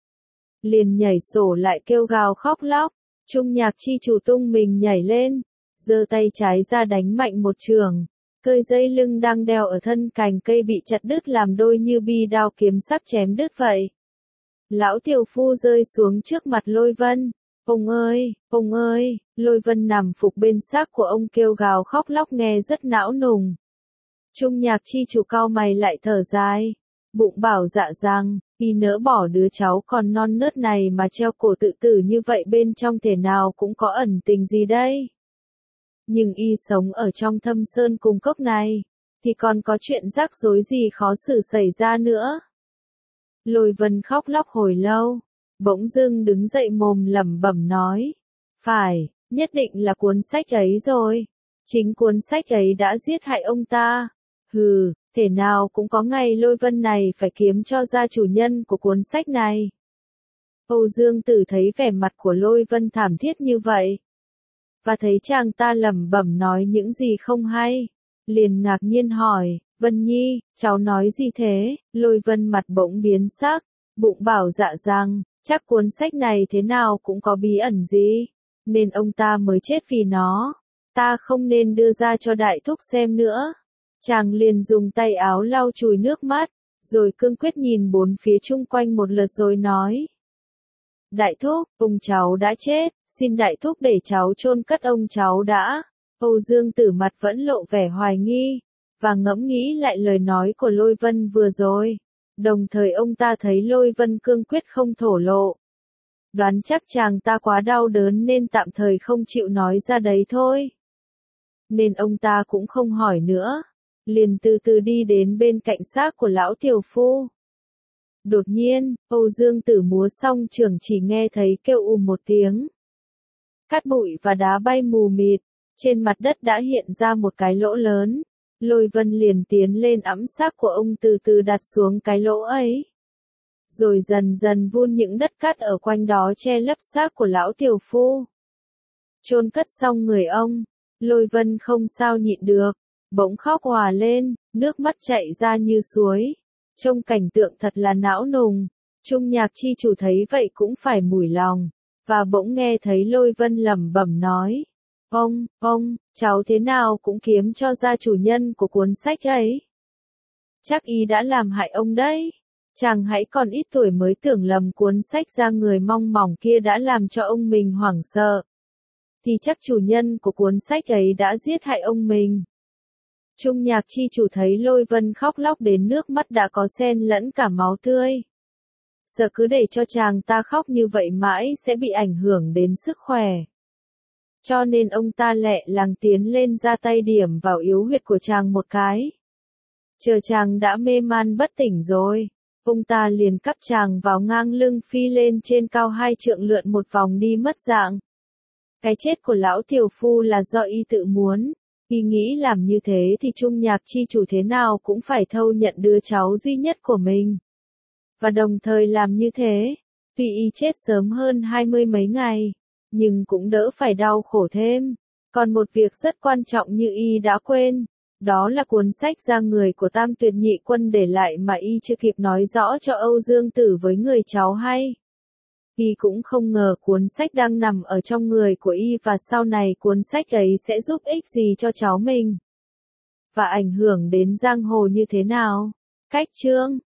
Liền nhảy sổ lại kêu gào khóc lóc. Trung Nhạc Chi chủ tung mình nhảy lên, giơ tay trái ra đánh mạnh một trường. Cơi dây lưng đang đeo ở thân cành cây bị chặt đứt làm đôi như bi đao kiếm sắc chém đứt vậy. Lão tiểu phu rơi xuống trước mặt Lôi Vân. Ông ơi, ông ơi, Lôi Vân nằm phục bên xác của ông kêu gào khóc lóc nghe rất não nùng. Trung Nhạc Chi chủ cau mày lại thở dài, bụng bảo dạ rằng, y nỡ bỏ đứa cháu còn non nớt này mà treo cổ tự tử như vậy bên trong thể nào cũng có ẩn tình gì đây. Nhưng y sống ở trong thâm sơn cùng cốc này, thì còn có chuyện rắc rối gì khó xử xảy ra nữa. Lôi Vân khóc lóc hồi lâu, bỗng dưng đứng dậy mồm lẩm bẩm nói, phải, nhất định là cuốn sách ấy rồi. Chính cuốn sách ấy đã giết hại ông ta. Hừ, thể nào cũng có ngày Lôi Vân này phải kiếm cho ra chủ nhân của cuốn sách này. Âu Dương Tử thấy vẻ mặt của Lôi Vân thảm thiết như vậy, và thấy chàng ta lẩm bẩm nói những gì không hay, liền ngạc nhiên hỏi, Vân Nhi, cháu nói gì thế? Lôi Vân mặt bỗng biến sắc, bụng bảo dạ rằng, chắc cuốn sách này thế nào cũng có bí ẩn gì, nên ông ta mới chết vì nó. Ta không nên đưa ra cho đại thúc xem nữa. Chàng liền dùng tay áo lau chùi nước mắt, rồi cương quyết nhìn bốn phía chung quanh một lượt rồi nói. Đại thúc, ông cháu đã chết, xin đại thúc để cháu chôn cất ông cháu đã. Âu Dương Tử mặt vẫn lộ vẻ hoài nghi, và ngẫm nghĩ lại lời nói của Lôi Vân vừa rồi. Đồng thời ông ta thấy Lôi Vân cương quyết không thổ lộ. Đoán chắc chàng ta quá đau đớn nên tạm thời không chịu nói ra đấy thôi. Nên ông ta cũng không hỏi nữa, liền từ từ đi đến bên cạnh xác của lão tiểu phu. Đột nhiên, Âu Dương Tử múa xong trường chỉ nghe thấy kêu ùm một tiếng. Cát bụi và đá bay mù mịt, trên mặt đất đã hiện ra một cái lỗ lớn. Lôi Vân liền tiến lên ẵm xác của ông từ từ đặt xuống cái lỗ ấy. Rồi dần dần vun những đất cát ở quanh đó che lấp xác của lão tiểu phu. Chôn cất xong người ông, Lôi Vân không sao nhịn được, bỗng khóc òa lên, nước mắt chảy ra như suối. Trông cảnh tượng thật là não nùng. Trung Nhạc Chi chủ thấy vậy cũng phải mủi lòng, và bỗng nghe thấy Lôi Vân lẩm bẩm nói, ông, ông, cháu thế nào cũng kiếm cho ra chủ nhân của cuốn sách ấy. Chắc y đã làm hại ông đấy. Chàng hãy còn ít tuổi mới tưởng lầm cuốn sách ra người mong mỏng kia đã làm cho ông mình hoảng sợ. Thì chắc chủ nhân của cuốn sách ấy đã giết hại ông mình. Trung Nhạc Chi chủ thấy Lôi Vân khóc lóc đến nước mắt đã có xen lẫn cả máu tươi. Sợ cứ để cho chàng ta khóc như vậy mãi sẽ bị ảnh hưởng đến sức khỏe. Cho nên ông ta lẹ làng tiến lên ra tay điểm vào yếu huyệt của chàng một cái. Chờ chàng đã mê man bất tỉnh rồi, ông ta liền cắp chàng vào ngang lưng phi lên trên cao hai trượng lượn một vòng đi mất dạng. Cái chết của lão tiểu phu là do y tự muốn. Y nghĩ làm như thế thì Trung Nhạc Chi chủ thế nào cũng phải thâu nhận đứa cháu duy nhất của mình. Và đồng thời làm như thế, tuy y chết sớm hơn hai mươi mấy ngày, nhưng cũng đỡ phải đau khổ thêm. Còn một việc rất quan trọng như y đã quên, Đó là cuốn sách ra người của Tam Tuyệt Nhị Quân để lại mà y chưa kịp nói rõ cho Âu Dương Tử với người cháu hay. Y cũng không ngờ cuốn sách đang nằm ở trong người của y và sau này cuốn sách ấy sẽ giúp ích gì cho cháu mình. Và ảnh hưởng đến giang hồ như thế nào. Cách chương